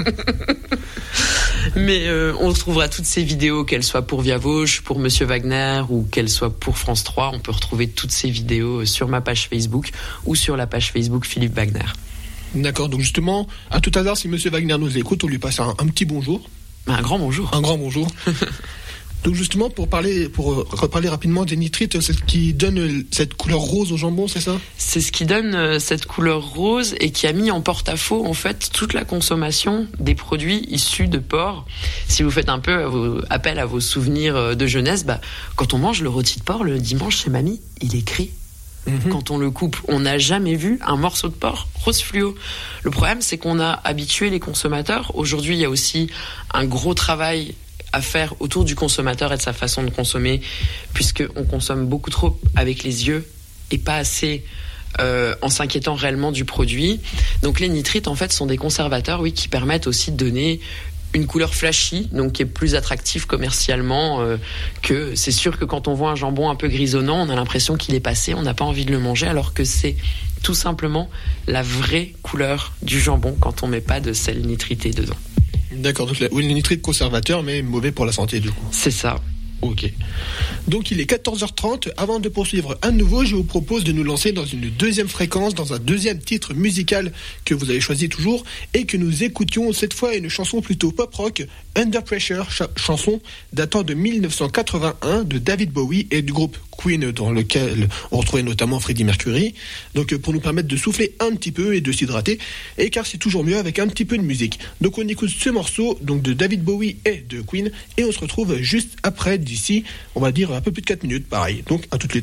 Mais euh, on retrouvera toutes ces vidéos, qu'elles soient pour Via Vosges, pour Monsieur Wagner ou qu'elles soient pour France trois. On peut retrouver toutes ces vidéos sur ma page Facebook ou sur la page Facebook Philippe Wagner. D'accord, donc justement, à tout hasard, si Monsieur Wagner nous écoute, on lui passe un, un petit bonjour. Un grand bonjour. Un grand bonjour. Donc justement, pour parler, pour reparler rapidement des nitrites, c'est ce qui donne cette couleur rose au jambon, c'est ça ? C'est ce qui donne cette couleur rose et qui a mis en porte-à-faux en fait toute la consommation des produits issus de porc. Si vous faites un peu appel à vos souvenirs de jeunesse, bah, quand on mange le rôti de porc le dimanche chez mamie, il est gris. Mmh. Quand on le coupe, on n'a jamais vu un morceau de porc rose fluo. Le problème, c'est qu'on a habitué les consommateurs. Aujourd'hui, il y a aussi un gros travail à faire autour du consommateur et de sa façon de consommer, puisqu'on consomme beaucoup trop avec les yeux et pas assez euh, en s'inquiétant réellement du produit. Donc les nitrites en fait sont des conservateurs, oui, qui permettent aussi de donner une couleur flashy, donc qui est plus attractive commercialement euh, que c'est sûr que quand on voit un jambon un peu grisonnant, on a l'impression qu'il est passé, on n'a pas envie de le manger, alors que c'est tout simplement la vraie couleur du jambon quand on met pas de sel nitrité dedans. D'accord, donc oui, le nitrite conservateur, mais mauvais pour la santé du coup. C'est ça. Ok. Donc il est quatorze heures trente. Avant de poursuivre à nouveau, je vous propose de nous lancer dans une deuxième fréquence, dans un deuxième titre musical que vous avez choisi toujours et que nous écoutions cette fois une chanson plutôt pop-rock, Under Pressure, ch- chanson datant de dix-neuf cent quatre-vingt-un de David Bowie et du groupe Queen, dans lequel on retrouvait notamment Freddie Mercury. Donc pour nous permettre de souffler un petit peu et de s'hydrater, et car c'est toujours mieux avec un petit peu de musique. Donc on écoute ce morceau donc de David Bowie et de Queen et on se retrouve juste après, d'ici on va dire un peu plus de quatre minutes, pareil. Donc à toutes les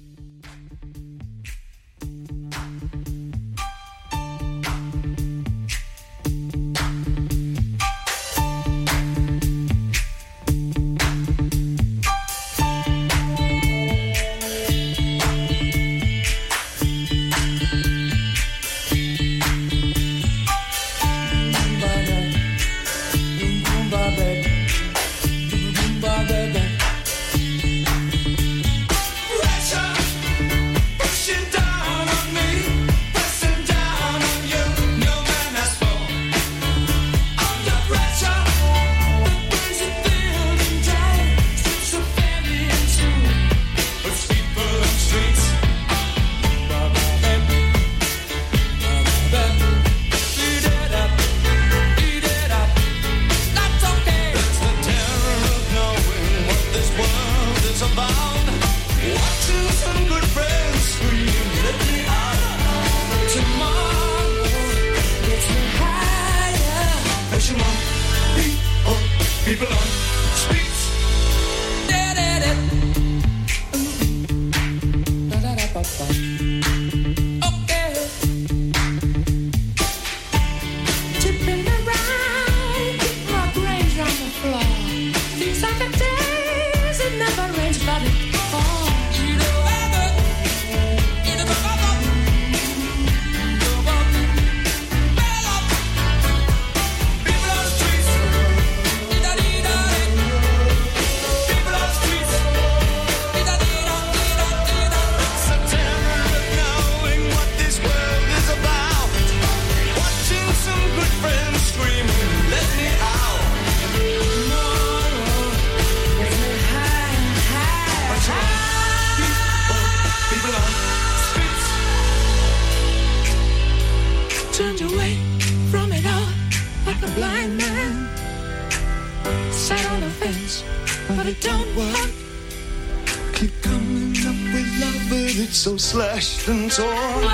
so slashed and torn.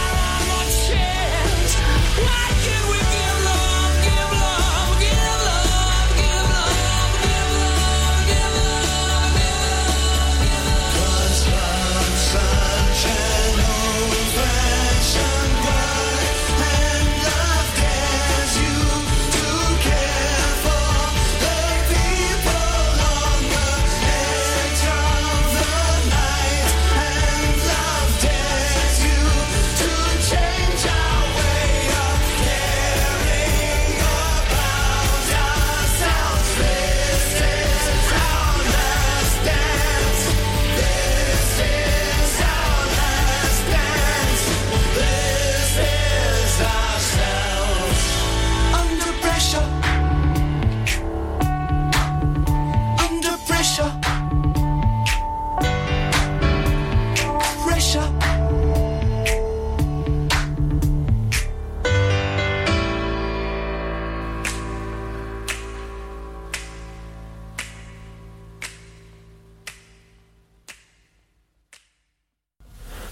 Why can't we give love, give love, give love?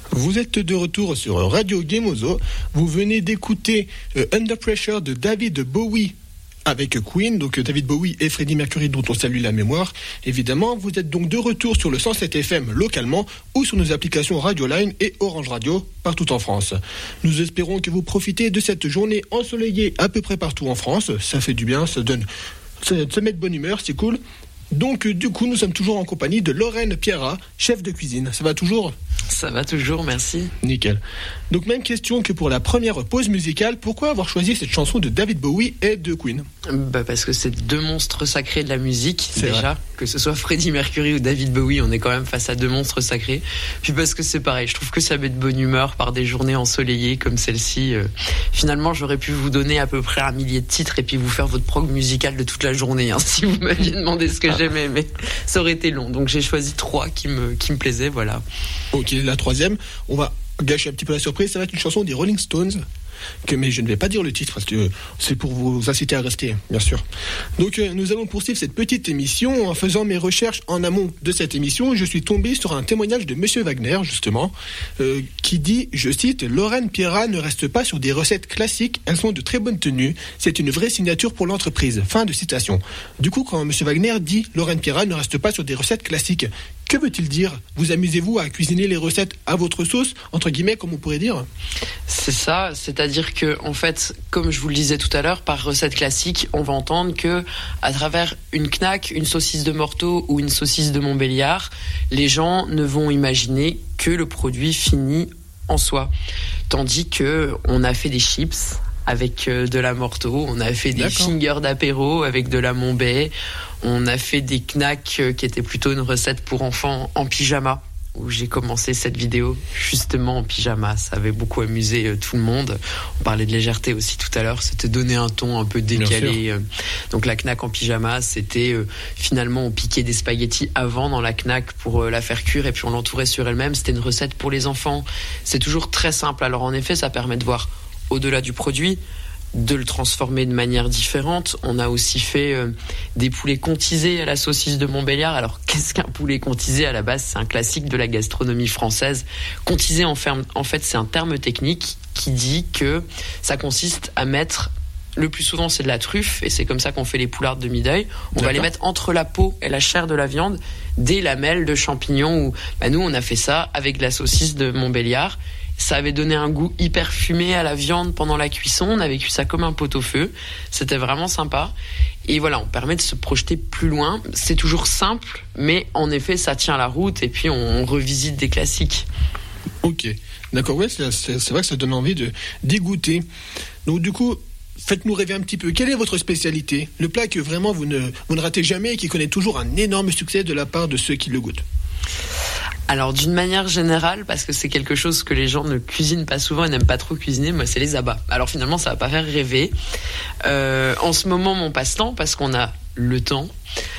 Vous êtes de retour sur Radio Gemozo. Vous venez d'écouter euh, Under Pressure de David Bowie avec Queen, donc David Bowie et Freddie Mercury dont on salue la mémoire. Évidemment, vous êtes donc de retour sur le cent sept F M localement ou sur nos applications Radioline et Orange Radio partout en France. Nous espérons que vous profitez de cette journée ensoleillée à peu près partout en France. Ça fait du bien, ça donne, ça, ça met de bonne humeur, c'est cool. Donc du coup, nous sommes toujours en compagnie de Lorraine Pierrat, chef de cuisine. Ça va toujours ? Ça va toujours, merci. Nickel. Donc même question que pour la première pause musicale, pourquoi avoir choisi cette chanson de David Bowie et de Queen ? Bah parce que c'est deux monstres sacrés de la musique, c'est déjà. Vrai. Que ce soit Freddie Mercury ou David Bowie, on est quand même face à deux monstres sacrés. Puis parce que c'est pareil, je trouve que ça met de bonne humeur par des journées ensoleillées comme celle-ci. Euh, finalement, j'aurais pu vous donner à peu près un millier de titres et puis vous faire votre prog musical de toute la journée, hein, si vous m'aviez demandé ce que j'aimais, mais ça aurait été long. Donc j'ai choisi trois qui me, qui me plaisaient, voilà. Ok, la troisième, on va gâcher un petit peu la surprise, ça va être une chanson des Rolling Stones. Que, mais je ne vais pas dire le titre parce que c'est pour vous inciter à rester, bien sûr. Donc euh, nous allons poursuivre cette petite émission. En faisant mes recherches en amont de cette émission, je suis tombé sur un témoignage de Monsieur Wagner, justement, euh, qui dit, je cite, « Lorraine Pierrat ne reste pas sur des recettes classiques, elles sont de très bonne tenue, c'est une vraie signature pour l'entreprise. » Fin de citation. Du coup, quand Monsieur Wagner dit « Lorraine Pierrat ne reste pas sur des recettes classiques », que veut-il dire ? Vous amusez-vous à cuisiner les recettes à votre sauce, entre guillemets, comme on pourrait dire ? C'est ça, c'est-à-dire que, en fait, comme je vous le disais tout à l'heure, par recette classique, on va entendre que, à travers une knack, une saucisse de Morteau ou une saucisse de Montbéliard, les gens ne vont imaginer que le produit fini en soi. Tandis que on a fait des chips avec de la Morteau, on a fait des D'accord. fingers d'apéro avec de la Montbé, on a fait des knacks qui étaient plutôt une recette pour enfants en pyjama, où j'ai commencé cette vidéo justement en pyjama. Ça avait beaucoup amusé tout le monde. On parlait de légèreté aussi tout à l'heure, c'était donner un ton un peu décalé. Donc la knack en pyjama, c'était euh, finalement on piquait des spaghettis avant dans la knack pour euh, la faire cuire et puis on l'entourait sur elle-même. C'était une recette pour les enfants. C'est toujours très simple. Alors en effet, ça permet de voir au-delà du produit, de le transformer de manière différente. On a aussi fait euh, des poulets contisés à la saucisse de Montbéliard. Alors, qu'est-ce qu'un poulet contisé ? À la base, c'est un classique de la gastronomie française. Contisé, en, ferme, en fait, c'est un terme technique qui dit que ça consiste à mettre, le plus souvent, c'est de la truffe, et c'est comme ça qu'on fait les poulardes de mi-deuil. On D'accord. va les mettre entre la peau et la chair de la viande, des lamelles de champignons. Où, bah, nous, on a fait ça avec de la saucisse de Montbéliard. Ça avait donné un goût hyper fumé à la viande pendant la cuisson. On avait cuit ça comme un pot-au-feu. C'était vraiment sympa. Et voilà, on permet de se projeter plus loin. C'est toujours simple, mais en effet, ça tient la route. Et puis, on revisite des classiques. Ok, d'accord. Ouais, c'est, c'est, c'est vrai que ça donne envie de d'y goûter. Donc, du coup, faites-nous rêver un petit peu. Quelle est votre spécialité ? Le plat que vraiment vous ne, vous ne ratez jamais et qui connaît toujours un énorme succès de la part de ceux qui le goûtent ? Alors d'une manière générale, parce que c'est quelque chose que les gens ne cuisinent pas souvent et n'aiment pas trop cuisiner, moi c'est les abats. Alors finalement ça va pas faire rêver. Euh, en ce moment mon passe-temps, parce qu'on a le temps,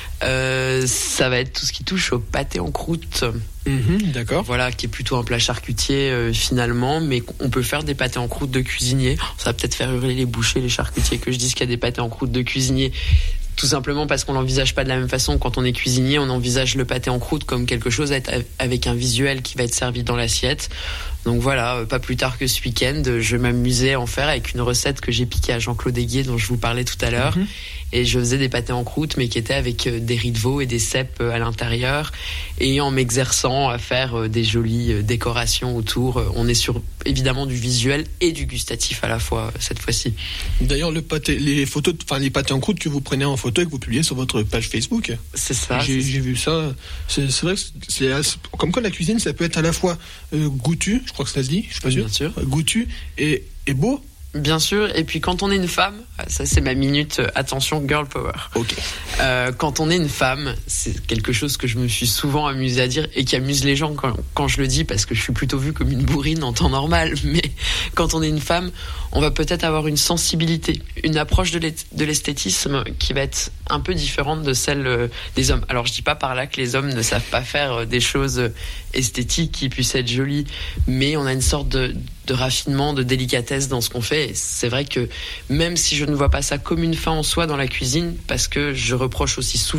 euh, ça va être tout ce qui touche au pâté en croûte. Mmh, d'accord. Voilà, qui est plutôt un plat charcutier euh, finalement, mais on peut faire des pâtés en croûte de cuisinier. Ça va peut-être faire hurler les bouchers, les charcutiers que je dise qu'il y a des pâtés en croûte de cuisinier. Tout simplement parce qu'on l'envisage pas de la même façon. Quand on est cuisinier, on envisage le pâté en croûte comme quelque chose avec un visuel qui va être servi dans l'assiette. Donc voilà, pas plus tard que ce week-end, je m'amusais à en faire avec une recette que j'ai piquée à Jean-Claude Aiguier, dont je vous parlais tout à l'heure. Mmh. Et je faisais des pâtés en croûte, mais qui étaient avec des riz de veau et des cèpes à l'intérieur. Et en m'exerçant à faire des jolies décorations autour. On est sur, évidemment, du visuel et du gustatif à la fois, cette fois-ci. D'ailleurs, le pâté, les photos, enfin, les pâtés en croûte que vous prenez en photo et que vous publiez sur votre page Facebook. C'est ça. J'ai, c'est j'ai vu ça. C'est, c'est vrai que c'est, c'est comme quoi la cuisine, ça peut être à la fois euh, goûtu, je crois que ça se dit, je suis pas sûr. Bien sûr. Goûtu et, et beau. Bien sûr, et puis quand on est une femme, ça c'est ma minute, attention, girl power. Ok. Euh, quand on est une femme, c'est quelque chose que je me suis souvent amusée à dire et qui amuse les gens quand, quand je le dis, parce que je suis plutôt vue comme une bourrine en temps normal, mais quand on est une femme, on va peut-être avoir une sensibilité, une approche de, de l'esthétisme qui va être un peu différente de celle des hommes. Alors je dis pas par là que les hommes ne savent pas faire des choses esthétiques qui puissent être jolies, mais on a une sorte de, de raffinement, de délicatesse dans ce qu'on fait. Et c'est vrai que même si je ne vois pas ça comme une fin en soi dans la cuisine, parce que je reproche aussi souvent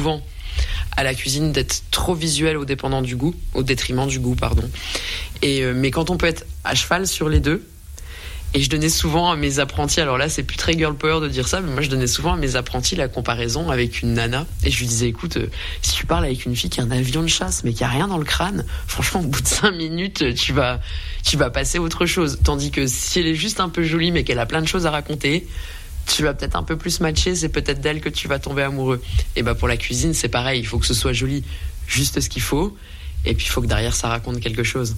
à la cuisine d'être trop visuel au dépendant du goût, au détriment du goût, pardon. Et, euh, mais quand on peut être à cheval sur les deux, et je donnais souvent à mes apprentis, alors là c'est plus très girl power de dire ça, mais moi je donnais souvent à mes apprentis la comparaison avec une nana, et je lui disais écoute, euh, si tu parles avec une fille qui a un avion de chasse mais qui a rien dans le crâne, franchement au bout de cinq minutes tu vas, tu vas passer à autre chose, tandis que si elle est juste un peu jolie mais qu'elle a plein de choses à raconter, tu vas peut-être un peu plus matcher, c'est peut-être d'elle que tu vas tomber amoureux. Et bah pour la cuisine c'est pareil, il faut que ce soit joli, juste ce qu'il faut, et puis il faut que derrière ça raconte quelque chose.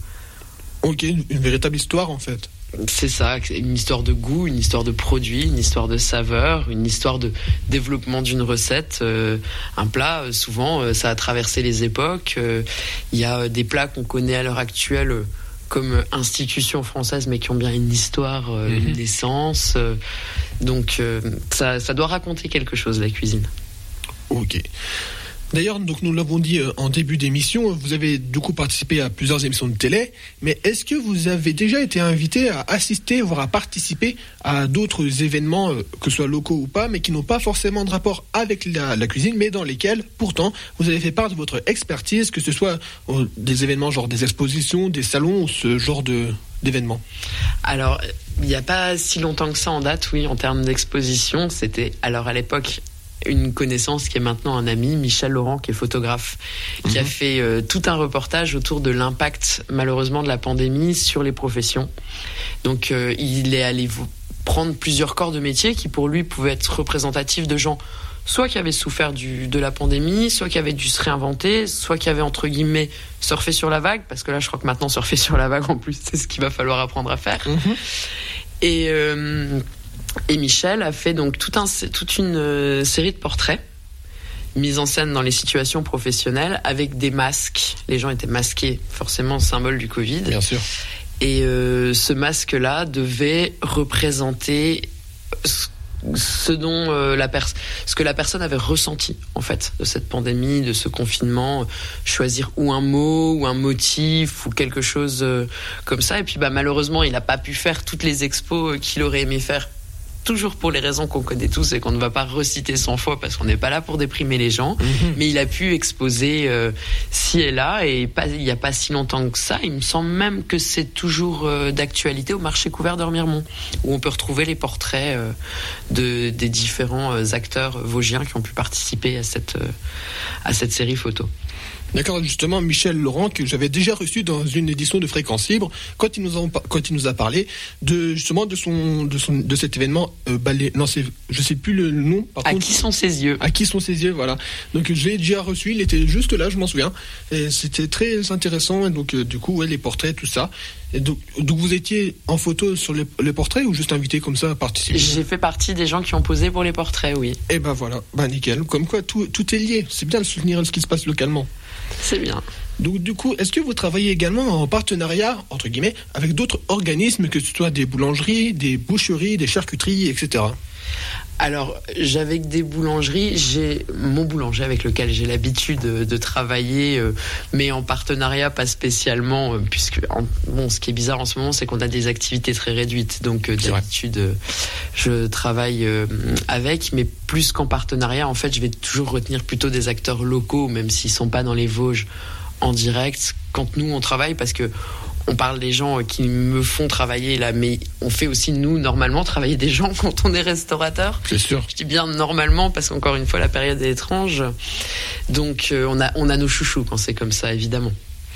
Ok, une véritable histoire en fait. C'est ça, une histoire de goût, une histoire de produit, une histoire de saveur, une histoire de développement d'une recette. Euh, un plat, euh, souvent, euh, ça a traversé les époques. Il euh, y a des plats qu'on connaît à l'heure actuelle euh, comme institution française, mais qui ont bien une histoire, euh, mm-hmm. une naissance. Euh, donc, euh, ça, ça doit raconter quelque chose, la cuisine. Ok. D'ailleurs, donc nous l'avons dit en début d'émission, vous avez du coup participé à plusieurs émissions de télé, mais est-ce que vous avez déjà été invité à assister, voire à participer à d'autres événements, que ce soit locaux ou pas, mais qui n'ont pas forcément de rapport avec la, la cuisine, mais dans lesquels, pourtant, vous avez fait part de votre expertise, que ce soit euh, des événements genre des expositions, des salons, ou ce genre de, d'événements? Alors, il n'y a pas si longtemps que ça en date, oui, en termes d'exposition, c'était, alors à l'époque, une connaissance qui est maintenant un ami, Michel Laurent, qui est photographe, qui mmh. a fait euh, tout un reportage autour de l'impact, malheureusement, de la pandémie sur les professions. Donc, euh, il est allé prendre plusieurs corps de métier qui, pour lui, pouvaient être représentatifs de gens soit qui avaient souffert du, de la pandémie, soit qui avaient dû se réinventer, soit qui avaient, entre guillemets, surfé sur la vague, parce que là, je crois que maintenant, surfer sur la vague, en plus, c'est ce qu'il va falloir apprendre à faire. Mmh. Et... Euh, Et Michel a fait donc tout un, toute une euh, série de portraits mis en scène dans les situations professionnelles avec des masques. Les gens étaient masqués, forcément symbole du Covid. Bien sûr. Et euh, ce masque-là devait représenter ce, ce dont euh, la pers- ce que la personne avait ressenti en fait de cette pandémie, de ce confinement. Choisir ou un mot ou un motif ou quelque chose euh, comme ça. Et puis bah malheureusement, il n'a pas pu faire toutes les expos qu'il aurait aimé faire. Toujours pour les raisons qu'on connaît tous et qu'on ne va pas reciter cent fois parce qu'on n'est pas là pour déprimer les gens, mmh. mais il a pu exposer euh, ci et là, et pas, il n'y a pas si longtemps que ça, il me semble même que c'est toujours euh, d'actualité au marché couvert de Remiremont, où on peut retrouver les portraits euh, de, des différents euh, acteurs vosgiens qui ont pu participer à cette, euh, à cette série photo. D'accord, justement, Michel Laurent, que j'avais déjà reçu dans une édition de Fréquence Libre, quand il nous a, quand il nous a parlé de, justement, de son, de son, de cet événement, euh, balai, non, c'est, je sais plus le nom, par à contre. Qui sont ses yeux? À qui sont ses yeux, voilà. Donc, je l'ai déjà reçu, il était juste là, je m'en souviens. Et c'était très intéressant, et donc, euh, du coup, ouais, les portraits, tout ça. Et donc, donc, vous étiez en photo sur les, les portraits ou juste invité comme ça à participer? J'ai fait partie des gens qui ont posé pour les portraits, oui. Et ben voilà, ben nickel. Comme quoi, tout, tout est lié. C'est bien de se souvenir de ce qui se passe localement. C'est bien. Donc du coup, est-ce que vous travaillez également en partenariat, entre guillemets, avec d'autres organismes, que ce soit des boulangeries, des boucheries, des charcuteries, et cetera? Alors, j'avec des boulangeries, j'ai mon boulanger avec lequel j'ai l'habitude de, de travailler, euh, mais en partenariat pas spécialement, euh, puisque en, bon, ce qui est bizarre en ce moment, c'est qu'on a des activités très réduites, donc euh, d'habitude, euh, je travaille euh, avec, mais plus qu'en partenariat, en fait, je vais toujours retenir plutôt des acteurs locaux, même s'ils sont pas dans les Vosges en direct, quand nous on travaille, parce que on parle des gens qui me font travailler là, mais on fait aussi, nous, normalement, travailler des gens quand on est restaurateur. C'est sûr. Je dis bien normalement, parce qu'encore une fois, la période est étrange. Donc, euh, on a, on a nos chouchous quand c'est comme ça, évidemment.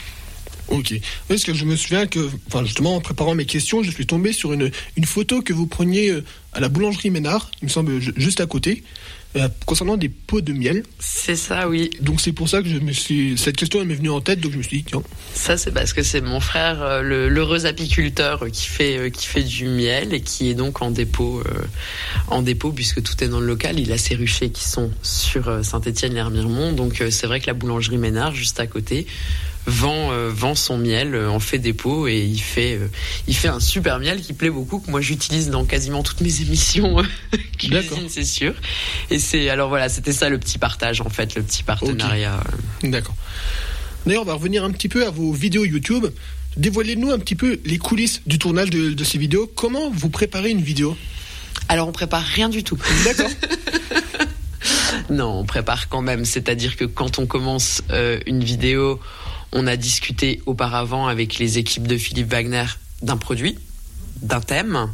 Ok. Parce que je me souviens que, enfin, justement, en préparant mes questions, je suis tombé sur une, une photo que vous preniez à la boulangerie Ménard, il me semble, juste à côté, euh, concernant des pots de miel. C'est ça, oui. Donc c'est pour ça que je me suis, cette question elle m'est venue en tête, donc je me suis dit tiens. Ça c'est parce que c'est mon frère, euh, le, l'heureux apiculteur, qui fait euh, qui fait du miel et qui est donc en dépôt, euh, en dépôt puisque tout est dans le local. Il a ses ruchers qui sont sur euh, Saint-Étienne-les-Remiremont, donc euh, c'est vrai que la boulangerie Ménard juste à côté vend euh, vend son miel, euh, en fait dépôt, et il fait euh, il fait un super miel qui plaît beaucoup, que moi j'utilise dans quasiment toutes mes émissions cuisine, c'est sûr. Et c'est alors voilà, c'était ça le petit partage en fait, le petit partenariat. Okay. D'accord. D'ailleurs, on va revenir un petit peu à vos vidéos YouTube. Dévoilez-nous un petit peu les coulisses du tournage de, de ces vidéos. Comment vous préparez une vidéo? Alors on prépare rien du tout. D'accord. Non, on prépare quand même. C'est-à-dire que quand on commence euh, une vidéo, on a discuté auparavant avec les équipes de Philippe Wagner d'un produit, d'un thème,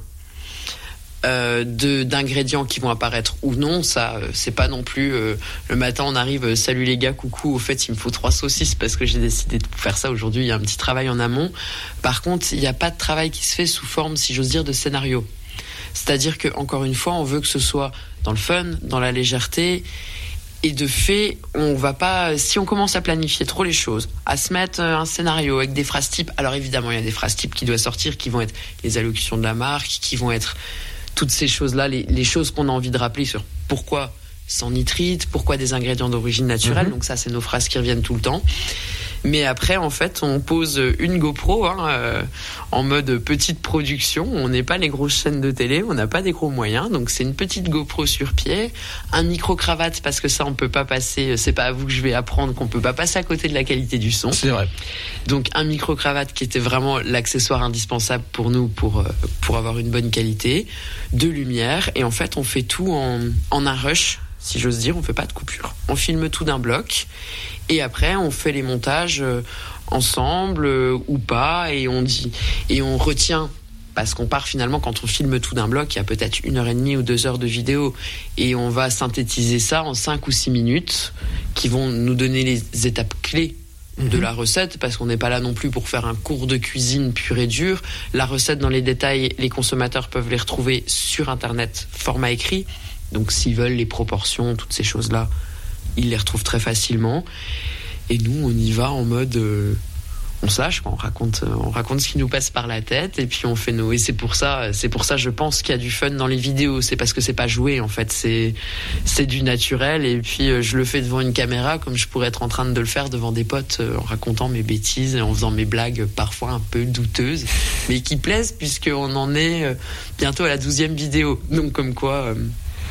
euh, de, d'ingrédients qui vont apparaître ou non. Ça, euh, c'est pas non plus euh, le matin on arrive, euh, salut les gars, coucou, au fait il me faut trois saucisses parce que j'ai décidé de faire ça aujourd'hui. Il y a un petit travail en amont. Par contre, il n'y a pas de travail qui se fait sous forme, si j'ose dire, de scénario. C'est-à-dire que, encore une fois, on veut que ce soit dans le fun, dans la légèreté. Et de fait, on va pas, si on commence à planifier trop les choses, à se mettre un scénario avec des phrases types, alors évidemment, il y a des phrases types qui doivent sortir, qui vont être les allocutions de la marque, qui vont être toutes ces choses-là, les, les choses qu'on a envie de rappeler sur pourquoi sans nitrite, pourquoi des ingrédients d'origine naturelle. Mmh. Donc ça, c'est nos phrases qui reviennent tout le temps. Mais après, en fait, on pose une GoPro hein, euh, en mode petite production. On n'est pas les grosses chaînes de télé, on n'a pas des gros moyens. Donc, c'est une petite GoPro sur pied, un micro-cravate, parce que ça, on peut pas passer, c'est pas à vous que je vais apprendre qu'on peut pas passer à côté de la qualité du son. C'est vrai. Donc, un micro-cravate qui était vraiment l'accessoire indispensable pour nous pour, pour avoir une bonne qualité, de lumière. Et en fait, on fait tout en, en un rush, si j'ose dire, on fait pas de coupure. On filme tout d'un bloc. Et après, on fait les montages euh, ensemble euh, ou pas, et on dit, et on retient, parce qu'on part finalement quand on filme tout d'un bloc, il y a peut-être une heure et demie ou deux heures de vidéo, et on va synthétiser ça en cinq ou six minutes, qui vont nous donner les étapes clés mmh. de la recette, parce qu'on n'est pas là non plus pour faire un cours de cuisine pur et dur. La recette dans les détails, les consommateurs peuvent les retrouver sur Internet, format écrit. Donc s'ils veulent les proportions, toutes ces choses-là, ils les retrouvent très facilement. Et nous, on y va en mode... Euh, on se lâche, on raconte, on raconte ce qui nous passe par la tête, et puis on fait nos... Et c'est pour ça, c'est pour ça, je pense, qu'il y a du fun dans les vidéos. C'est parce que c'est pas joué, en fait. C'est, c'est du naturel. Et puis, euh, je le fais devant une caméra, comme je pourrais être en train de le faire devant des potes, euh, en racontant mes bêtises et en faisant mes blagues parfois un peu douteuses, mais qui plaisent, puisqu'on en est euh, bientôt à la douzième vidéo. Donc, comme quoi... Euh,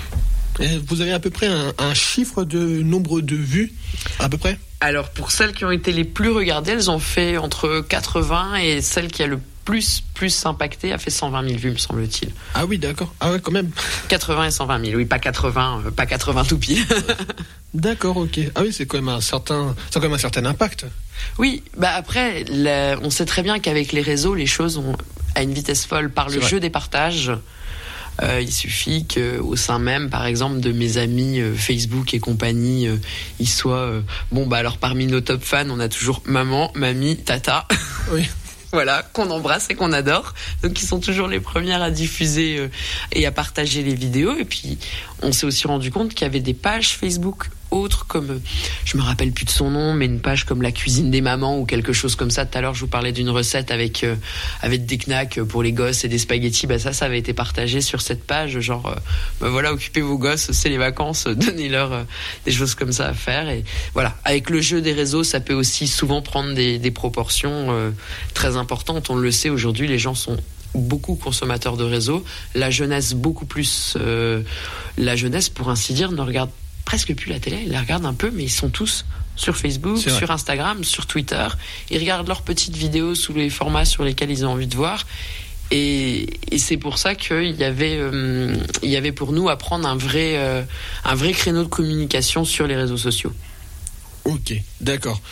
Vous avez à peu près un, un chiffre de nombre de vues, à peu près ? Alors, pour celles qui ont été les plus regardées, elles ont fait entre quatre-vingts, et celle qui a le plus, plus impacté a fait cent vingt mille vues, me semble-t-il. Ah oui, d'accord. Ah ouais, quand même. quatre-vingts et cent vingt mille, oui, pas quatre-vingts, euh, pas quatre-vingts tout pile. D'accord, ok. Ah oui, c'est quand même un certain, ça a quand même un certain impact. Oui, bah après, la, on sait très bien qu'avec les réseaux, les choses ont à une vitesse folle par le c'est jeu vrai. Des partages. Euh, il suffit qu'au sein même, par exemple, de mes amis euh, Facebook et compagnie, euh, ils soient... Euh, bon, bah alors parmi nos top fans, on a toujours maman, mamie, tata. Oui. Voilà, qu'on embrasse et qu'on adore. Donc, ils sont toujours les premières à diffuser euh, et à partager les vidéos. Et puis, on s'est aussi rendu compte qu'il y avait des pages Facebook autres comme, euh, je me rappelle plus de son nom, mais une page comme la cuisine des mamans ou quelque chose comme ça. Tout à l'heure, je vous parlais d'une recette avec euh, avec des knacks pour les gosses et des spaghettis. Bah ça, ça avait été partagé sur cette page. Genre, euh, bah voilà, occupez vos gosses, c'est les vacances, donnez-leur euh, des choses comme ça à faire. Et voilà, avec le jeu des réseaux, ça peut aussi souvent prendre des, des proportions euh, très importantes. On le sait aujourd'hui, les gens sont beaucoup consommateurs de réseaux. La jeunesse beaucoup plus. Euh, la jeunesse, pour ainsi dire, ne regarde presque plus la télé, ils la regardent un peu, mais ils sont tous sur Facebook, sur Instagram, sur Twitter. Ils regardent leurs petites vidéos sous les formats sur lesquels ils ont envie de voir. Et, et c'est pour ça qu'il y avait, euh, il y avait pour nous à prendre un vrai, euh, un vrai créneau de communication sur les réseaux sociaux. Ok, d'accord.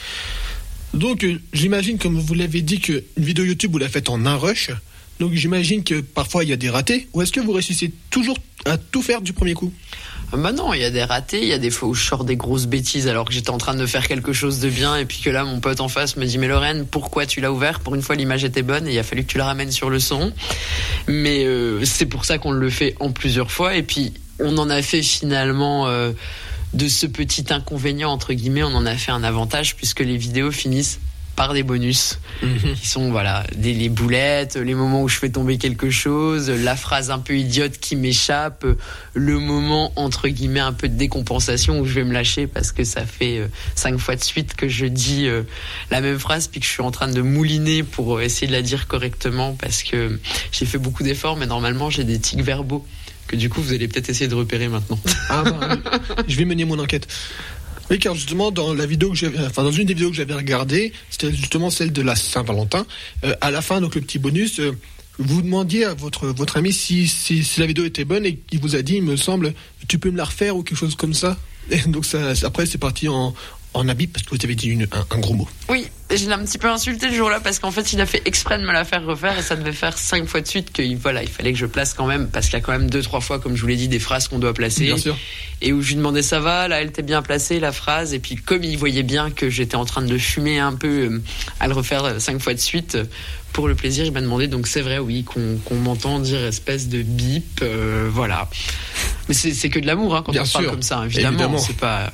Donc, euh, j'imagine, comme vous l'avez dit, qu'une vidéo YouTube, vous la faites en un rush. Donc, j'imagine que parfois, il y a des ratés. Ou est-ce que vous réussissez toujours à tout faire du premier coup ? Bah non, il y a des ratés, il y a des fois où je sors des grosses bêtises alors que j'étais en train de faire quelque chose de bien, et puis que là mon pote en face me dit mais Lorraine, pourquoi tu l'as ouvert ? Pour une fois l'image était bonne et il a fallu que tu la ramènes sur le son. Mais euh, c'est pour ça qu'on le fait en plusieurs fois, et puis on en a fait finalement euh, de ce petit inconvénient entre guillemets, on en a fait un avantage puisque les vidéos finissent par des bonus mmh. qui sont voilà des les boulettes, les moments où je fais tomber quelque chose, la phrase un peu idiote qui m'échappe, le moment entre guillemets un peu de décompensation où je vais me lâcher parce que ça fait euh, cinq fois de suite que je dis euh, la même phrase puis que je suis en train de mouliner pour essayer de la dire correctement parce que j'ai fait beaucoup d'efforts, mais normalement j'ai des tics verbaux que du coup vous allez peut-être essayer de repérer maintenant. Ah bah, je vais mener mon enquête. Oui, car justement, dans la vidéo que j'avais, enfin, dans une des vidéos que j'avais regardées, c'était justement celle de la Saint-Valentin. Euh, à la fin, donc, le petit bonus, euh, vous demandiez à votre, votre ami si, si, si la vidéo était bonne et il vous a dit, il me semble, tu peux me la refaire ou quelque chose comme ça? Et donc ça, après, c'est parti en, en habit parce que vous avez dit une, un, un gros mot. Oui, je l'ai un petit peu insulté le jour-là parce qu'en fait, il a fait exprès de me la faire refaire et ça devait faire cinq fois de suite que voilà, il fallait que je place quand même parce qu'il y a quand même deux, trois fois, comme je vous l'ai dit, des phrases qu'on doit placer. Bien sûr. Et où je lui demandais ça va, là, elle était bien placée, la phrase. Et puis, comme il voyait bien que j'étais en train de le fumer un peu euh, à le refaire cinq fois de suite, euh, pour le plaisir, il m'a demandé. Donc, c'est vrai, oui, qu'on, qu'on m'entend dire espèce de bip, euh, voilà. Mais c'est, c'est que de l'amour, hein, quand bien on sûr. parle comme ça, évidemment. Évidemment. C'est pas.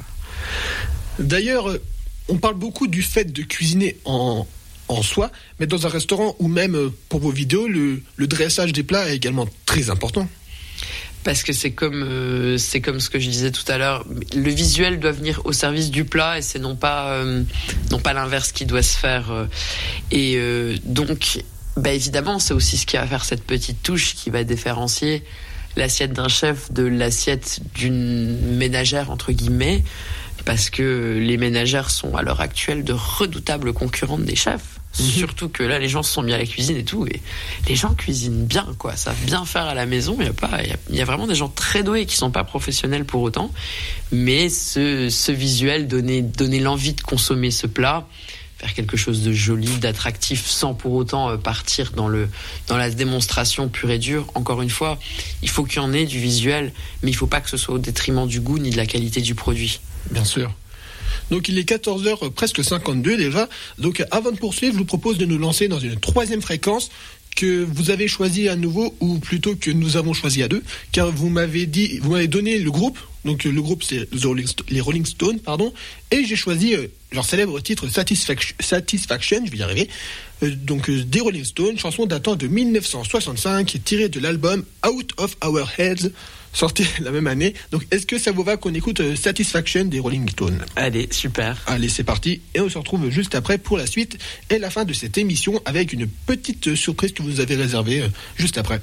D'ailleurs, on parle beaucoup du fait de cuisiner en, en soi, mais dans un restaurant ou même pour vos vidéos, le, le dressage des plats est également très important. Parce que c'est comme, euh, c'est comme ce que je disais tout à l'heure, le visuel doit venir au service du plat et c'est non pas, euh, non pas l'inverse qui doit se faire. Euh, et euh, donc, bah évidemment, c'est aussi ce qui va faire cette petite touche qui va différencier l'assiette d'un chef de l'assiette d'une ménagère, entre guillemets. Parce que les ménagères sont à l'heure actuelle de redoutables concurrentes des chefs. Mmh. Surtout que là, les gens se sont mis à la cuisine et tout. Et les gens cuisinent bien, quoi. Savent bien faire à la maison. Il y a pas, il y a, il y a vraiment des gens très doués qui sont pas professionnels pour autant. Mais ce, ce visuel, donner, donner l'envie de consommer ce plat, faire quelque chose de joli, d'attractif, sans pour autant partir dans le, dans la démonstration pure et dure. Encore une fois, il faut qu'il y en ait du visuel, mais il faut pas que ce soit au détriment du goût ni de la qualité du produit. Bien sûr. Donc il est quatorze heures presque cinquante-deux déjà. Donc avant de poursuivre, je vous propose de nous lancer dans une troisième fréquence que vous avez choisie à nouveau, ou plutôt que nous avons choisi à deux, car vous m'avez dit, vous m'avez donné le groupe. Donc le groupe c'est les Rolling Stones, pardon, et j'ai choisi euh, leur célèbre titre Satisfaction, Satisfaction, je vais y arriver. Euh, donc euh, des Rolling Stones, chanson datant de dix-neuf cent soixante-cinq, tirée de l'album Out of Our Heads, sorti la même année. Donc est-ce que ça vous va qu'on écoute euh, Satisfaction des Rolling Stones ? Allez, super. Allez, c'est parti, et on se retrouve juste après pour la suite et la fin de cette émission avec une petite surprise que vous avez réservée euh, juste après.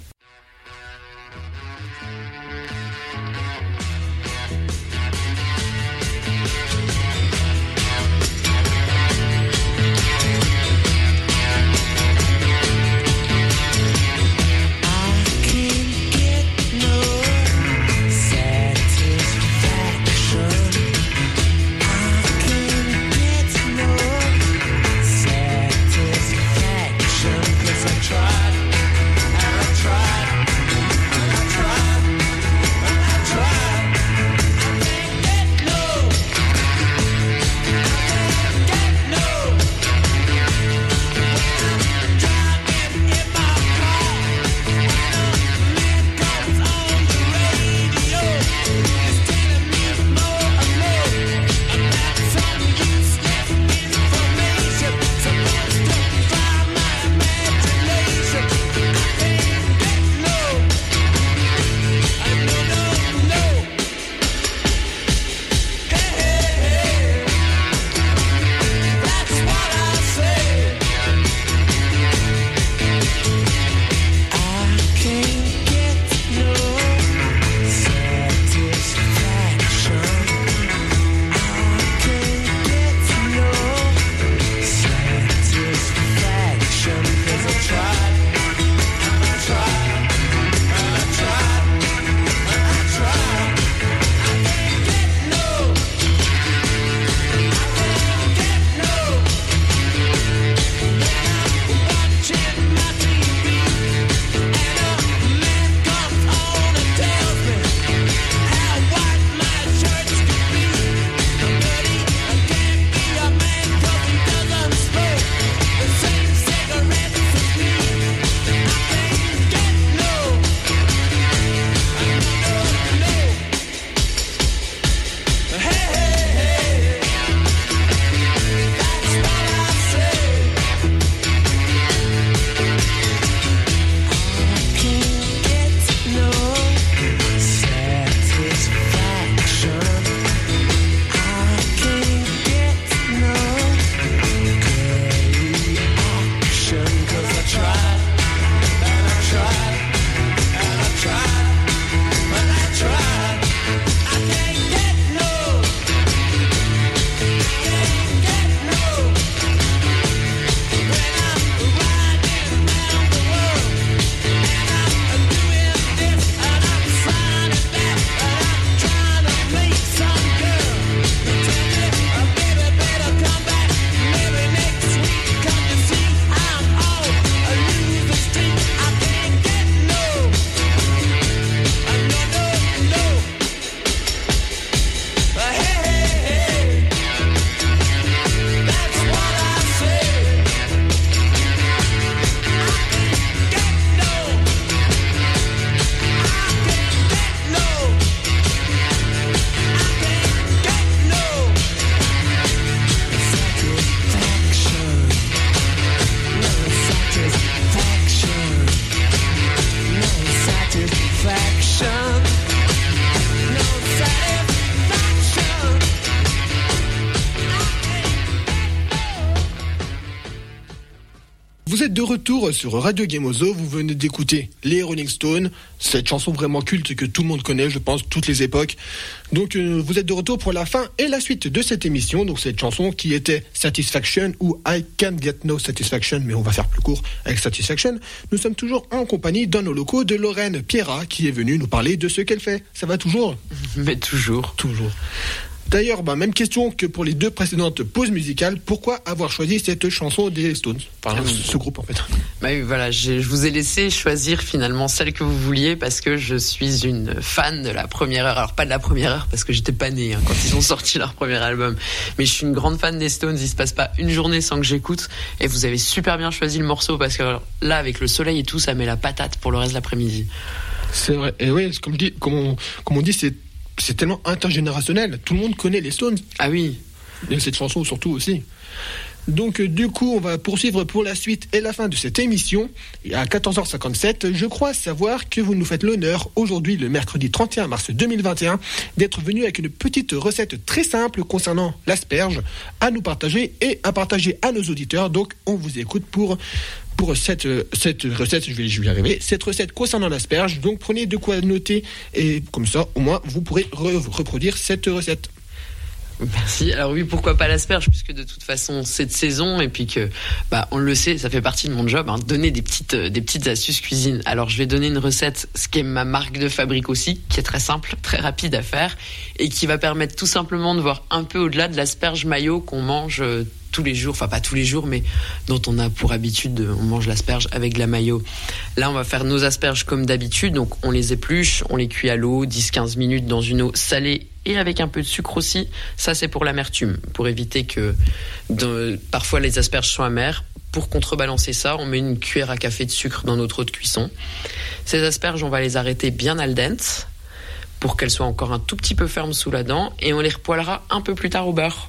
Tried, and I tried. Vous êtes de retour sur Radio Gemozo, vous venez d'écouter les Rolling Stones, cette chanson vraiment culte que tout le monde connaît, je pense, toutes les époques. Donc euh, vous êtes de retour pour la fin et la suite de cette émission, donc cette chanson qui était Satisfaction ou I Can't Get No Satisfaction, mais on va faire plus court avec Satisfaction. Nous sommes toujours en compagnie dans nos locaux de Lorraine Pierrat qui est venue nous parler de ce qu'elle fait. Ça va toujours ? Mais toujours. Toujours. D'ailleurs, bah, même question que pour les deux précédentes pauses musicales. Pourquoi avoir choisi cette chanson des Stones ? Enfin, ah, ce groupe en fait. Bah oui, voilà, je, je vous ai laissé choisir finalement celle que vous vouliez parce que je suis une fan de la première heure. Alors pas de la première heure parce que j'étais pas née hein, quand ils ont sorti leur premier album. Mais je suis une grande fan des Stones. Il se passe pas une journée sans que j'écoute. Et vous avez super bien choisi le morceau parce que alors, là, avec le soleil et tout, ça met la patate pour le reste de l'après-midi. C'est vrai. Et oui, comme, dit, comme, on, comme on dit, c'est c'est tellement intergénérationnel. Tout le monde connaît les Stones. Ah oui. Et cette chanson surtout aussi. Donc euh, du coup, on va poursuivre pour la suite et la fin de cette émission. Et à quatorze heures cinquante-sept, je crois savoir que vous nous faites l'honneur, aujourd'hui, le mercredi trente et un mars deux mille vingt et un, d'être venu avec une petite recette très simple concernant l'asperge à nous partager et à partager à nos auditeurs. Donc on vous écoute pour... Pour cette, cette recette, je vais, je vais y arriver, cette recette concernant l'asperge, donc prenez de quoi noter et comme ça, au moins, vous pourrez re- reproduire cette recette. Merci. Alors oui, pourquoi pas l'asperge, puisque de toute façon, c'est de saison et puis que, bah, on le sait, ça fait partie de mon job, hein, donner des petites, euh, des petites astuces cuisine. Alors je vais donner une recette, ce qui est ma marque de fabrique aussi, qui est très simple, très rapide à faire et qui va permettre tout simplement de voir un peu au-delà de l'asperge mayo qu'on mange euh, tous les jours, enfin pas tous les jours, mais dont on a pour habitude, de, on mange l'asperge avec de la mayo. Là, on va faire nos asperges comme d'habitude, donc on les épluche, on les cuit à l'eau, dix à quinze minutes dans une eau salée et avec un peu de sucre aussi. Ça, c'est pour l'amertume, pour éviter que de, parfois les asperges soient amères. Pour contrebalancer ça, on met une cuillère à café de sucre dans notre eau de cuisson. Ces asperges, on va les arrêter bien al dente pour qu'elles soient encore un tout petit peu fermes sous la dent et on les repoêlera un peu plus tard au beurre.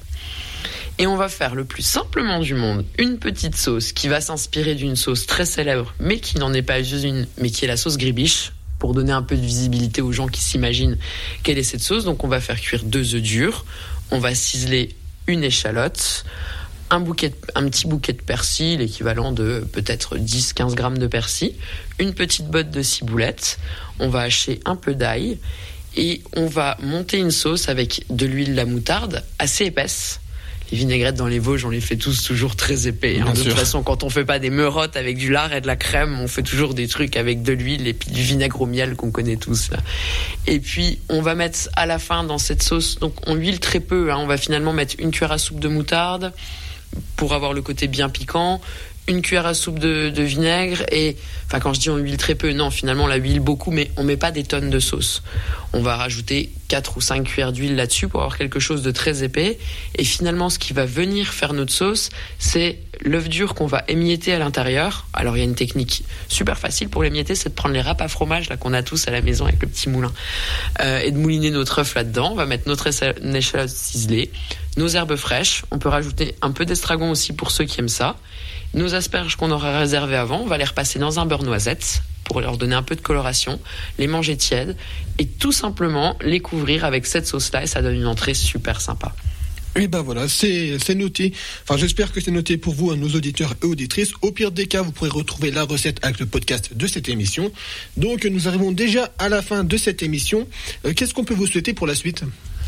Et on va faire le plus simplement du monde une petite sauce qui va s'inspirer d'une sauce très célèbre, mais qui n'en est pas une, mais qui est la sauce Gribiche, pour donner un peu de visibilité aux gens qui s'imaginent quelle est cette sauce. Donc on va faire cuire deux œufs durs, on va ciseler une échalote, un, bouquet de, un petit bouquet de persil, l'équivalent de peut-être dix à quinze grammes de persil, une petite botte de ciboulette, on va hacher un peu d'ail et on va monter une sauce avec de l'huile de la moutarde assez épaisse. Les vinaigrettes dans les Vosges, on les fait tous toujours très épais. Hein. De toute façon, quand on fait pas des meurottes avec du lard et de la crème, on fait toujours des trucs avec de l'huile et puis du vinaigre au miel qu'on connaît tous. Là. Et puis, on va mettre à la fin dans cette sauce, donc on huile très peu. Hein. On va finalement mettre une cuillère à soupe de moutarde pour avoir le côté bien piquant, une cuillère à soupe de, de vinaigre et, enfin quand je dis on huile très peu, non finalement on la huile beaucoup mais on met pas des tonnes de sauce. On va rajouter quatre ou cinq cuillères d'huile là-dessus pour avoir quelque chose de très épais et finalement ce qui va venir faire notre sauce c'est l'œuf dur qu'on va émietter à l'intérieur. Alors il y a une technique super facile pour l'émietter, c'est de prendre les râpes à fromage là qu'on a tous à la maison avec le petit moulin euh, et de mouliner notre œuf là-dedans. On va mettre notre échalote ciselée, nos herbes fraîches, on peut rajouter un peu d'estragon aussi pour ceux qui aiment ça. Nos asperges qu'on aura réservées avant, on va les repasser dans un beurre noisette pour leur donner un peu de coloration, les manger tièdes et tout simplement les couvrir avec cette sauce-là et ça donne une entrée super sympa. Et ben voilà, c'est, c'est noté. Enfin, j'espère que c'est noté pour vous, hein, nos auditeurs et auditrices. Au pire des cas, vous pourrez retrouver la recette avec le podcast de cette émission. Donc, nous arrivons déjà à la fin de cette émission. Euh, qu'est-ce qu'on peut vous souhaiter pour la suite ?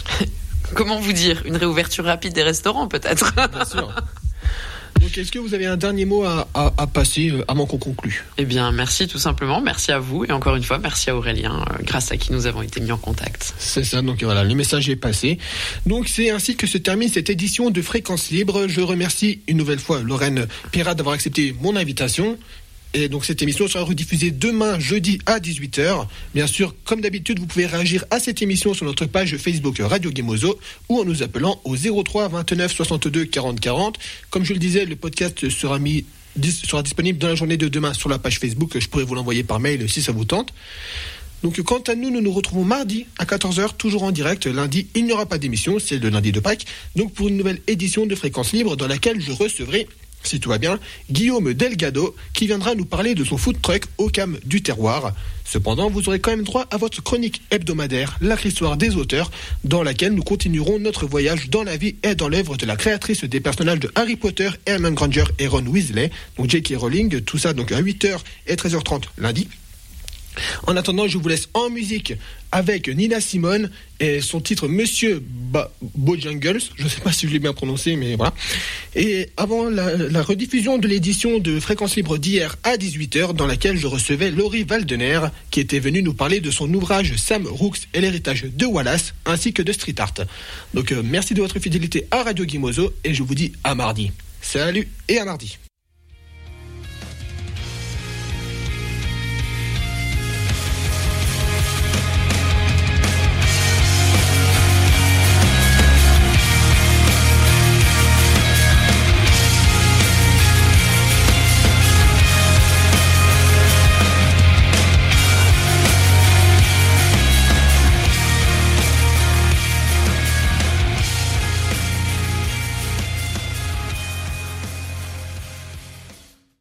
Comment vous dire ? Une réouverture rapide des restaurants, peut-être ? Bien sûr. Donc, est-ce que vous avez un dernier mot à, à, à passer euh, avant qu'on conclue ? Eh bien, merci tout simplement. Merci à vous. Et encore une fois, merci à Aurélien, euh, grâce à qui nous avons été mis en contact. C'est ça. Donc, voilà, le message est passé. Donc, c'est ainsi que se termine cette édition de Fréquence Libre. Je remercie une nouvelle fois Lorraine Pierrat d'avoir accepté mon invitation. Et donc cette émission sera rediffusée demain, jeudi à dix-huit heures. Bien sûr, comme d'habitude, vous pouvez réagir à cette émission sur notre page Facebook Radio Gemozo ou en nous appelant au zéro trois vingt-neuf soixante-deux quarante quarante. Comme je le disais, le podcast sera mis sera disponible dans la journée de demain sur la page Facebook. Je pourrais vous l'envoyer par mail si ça vous tente. Donc quant à nous, nous nous retrouvons mardi à quatorze heures, toujours en direct. Lundi, il n'y aura pas d'émission, c'est le lundi de Pâques. Donc pour une nouvelle édition de Fréquence Libre dans laquelle je recevrai si tout va bien, Guillaume Delgado, qui viendra nous parler de son food truck au Cam du Terroir. Cependant, vous aurez quand même droit à votre chronique hebdomadaire, l'histoire des auteurs, dans laquelle nous continuerons notre voyage dans la vie et dans l'œuvre de la créatrice des personnages de Harry Potter, Hermione Granger et Ron Weasley, donc J K Rowling, tout ça donc à huit heures et treize heures trente lundi. En attendant, je vous laisse en musique avec Nina Simone et son titre Monsieur ba- Bojangles. Je ne sais pas si je l'ai bien prononcé, mais voilà. Et avant la, la rediffusion de l'édition de Fréquence Libre d'hier à dix-huit heures, dans laquelle je recevais Laurie Valdener, qui était venue nous parler de son ouvrage Sam Rooks et l'héritage de Wallace, ainsi que de street art. Donc euh, merci de votre fidélité à Radio Guimozo et je vous dis à mardi. Salut et à mardi.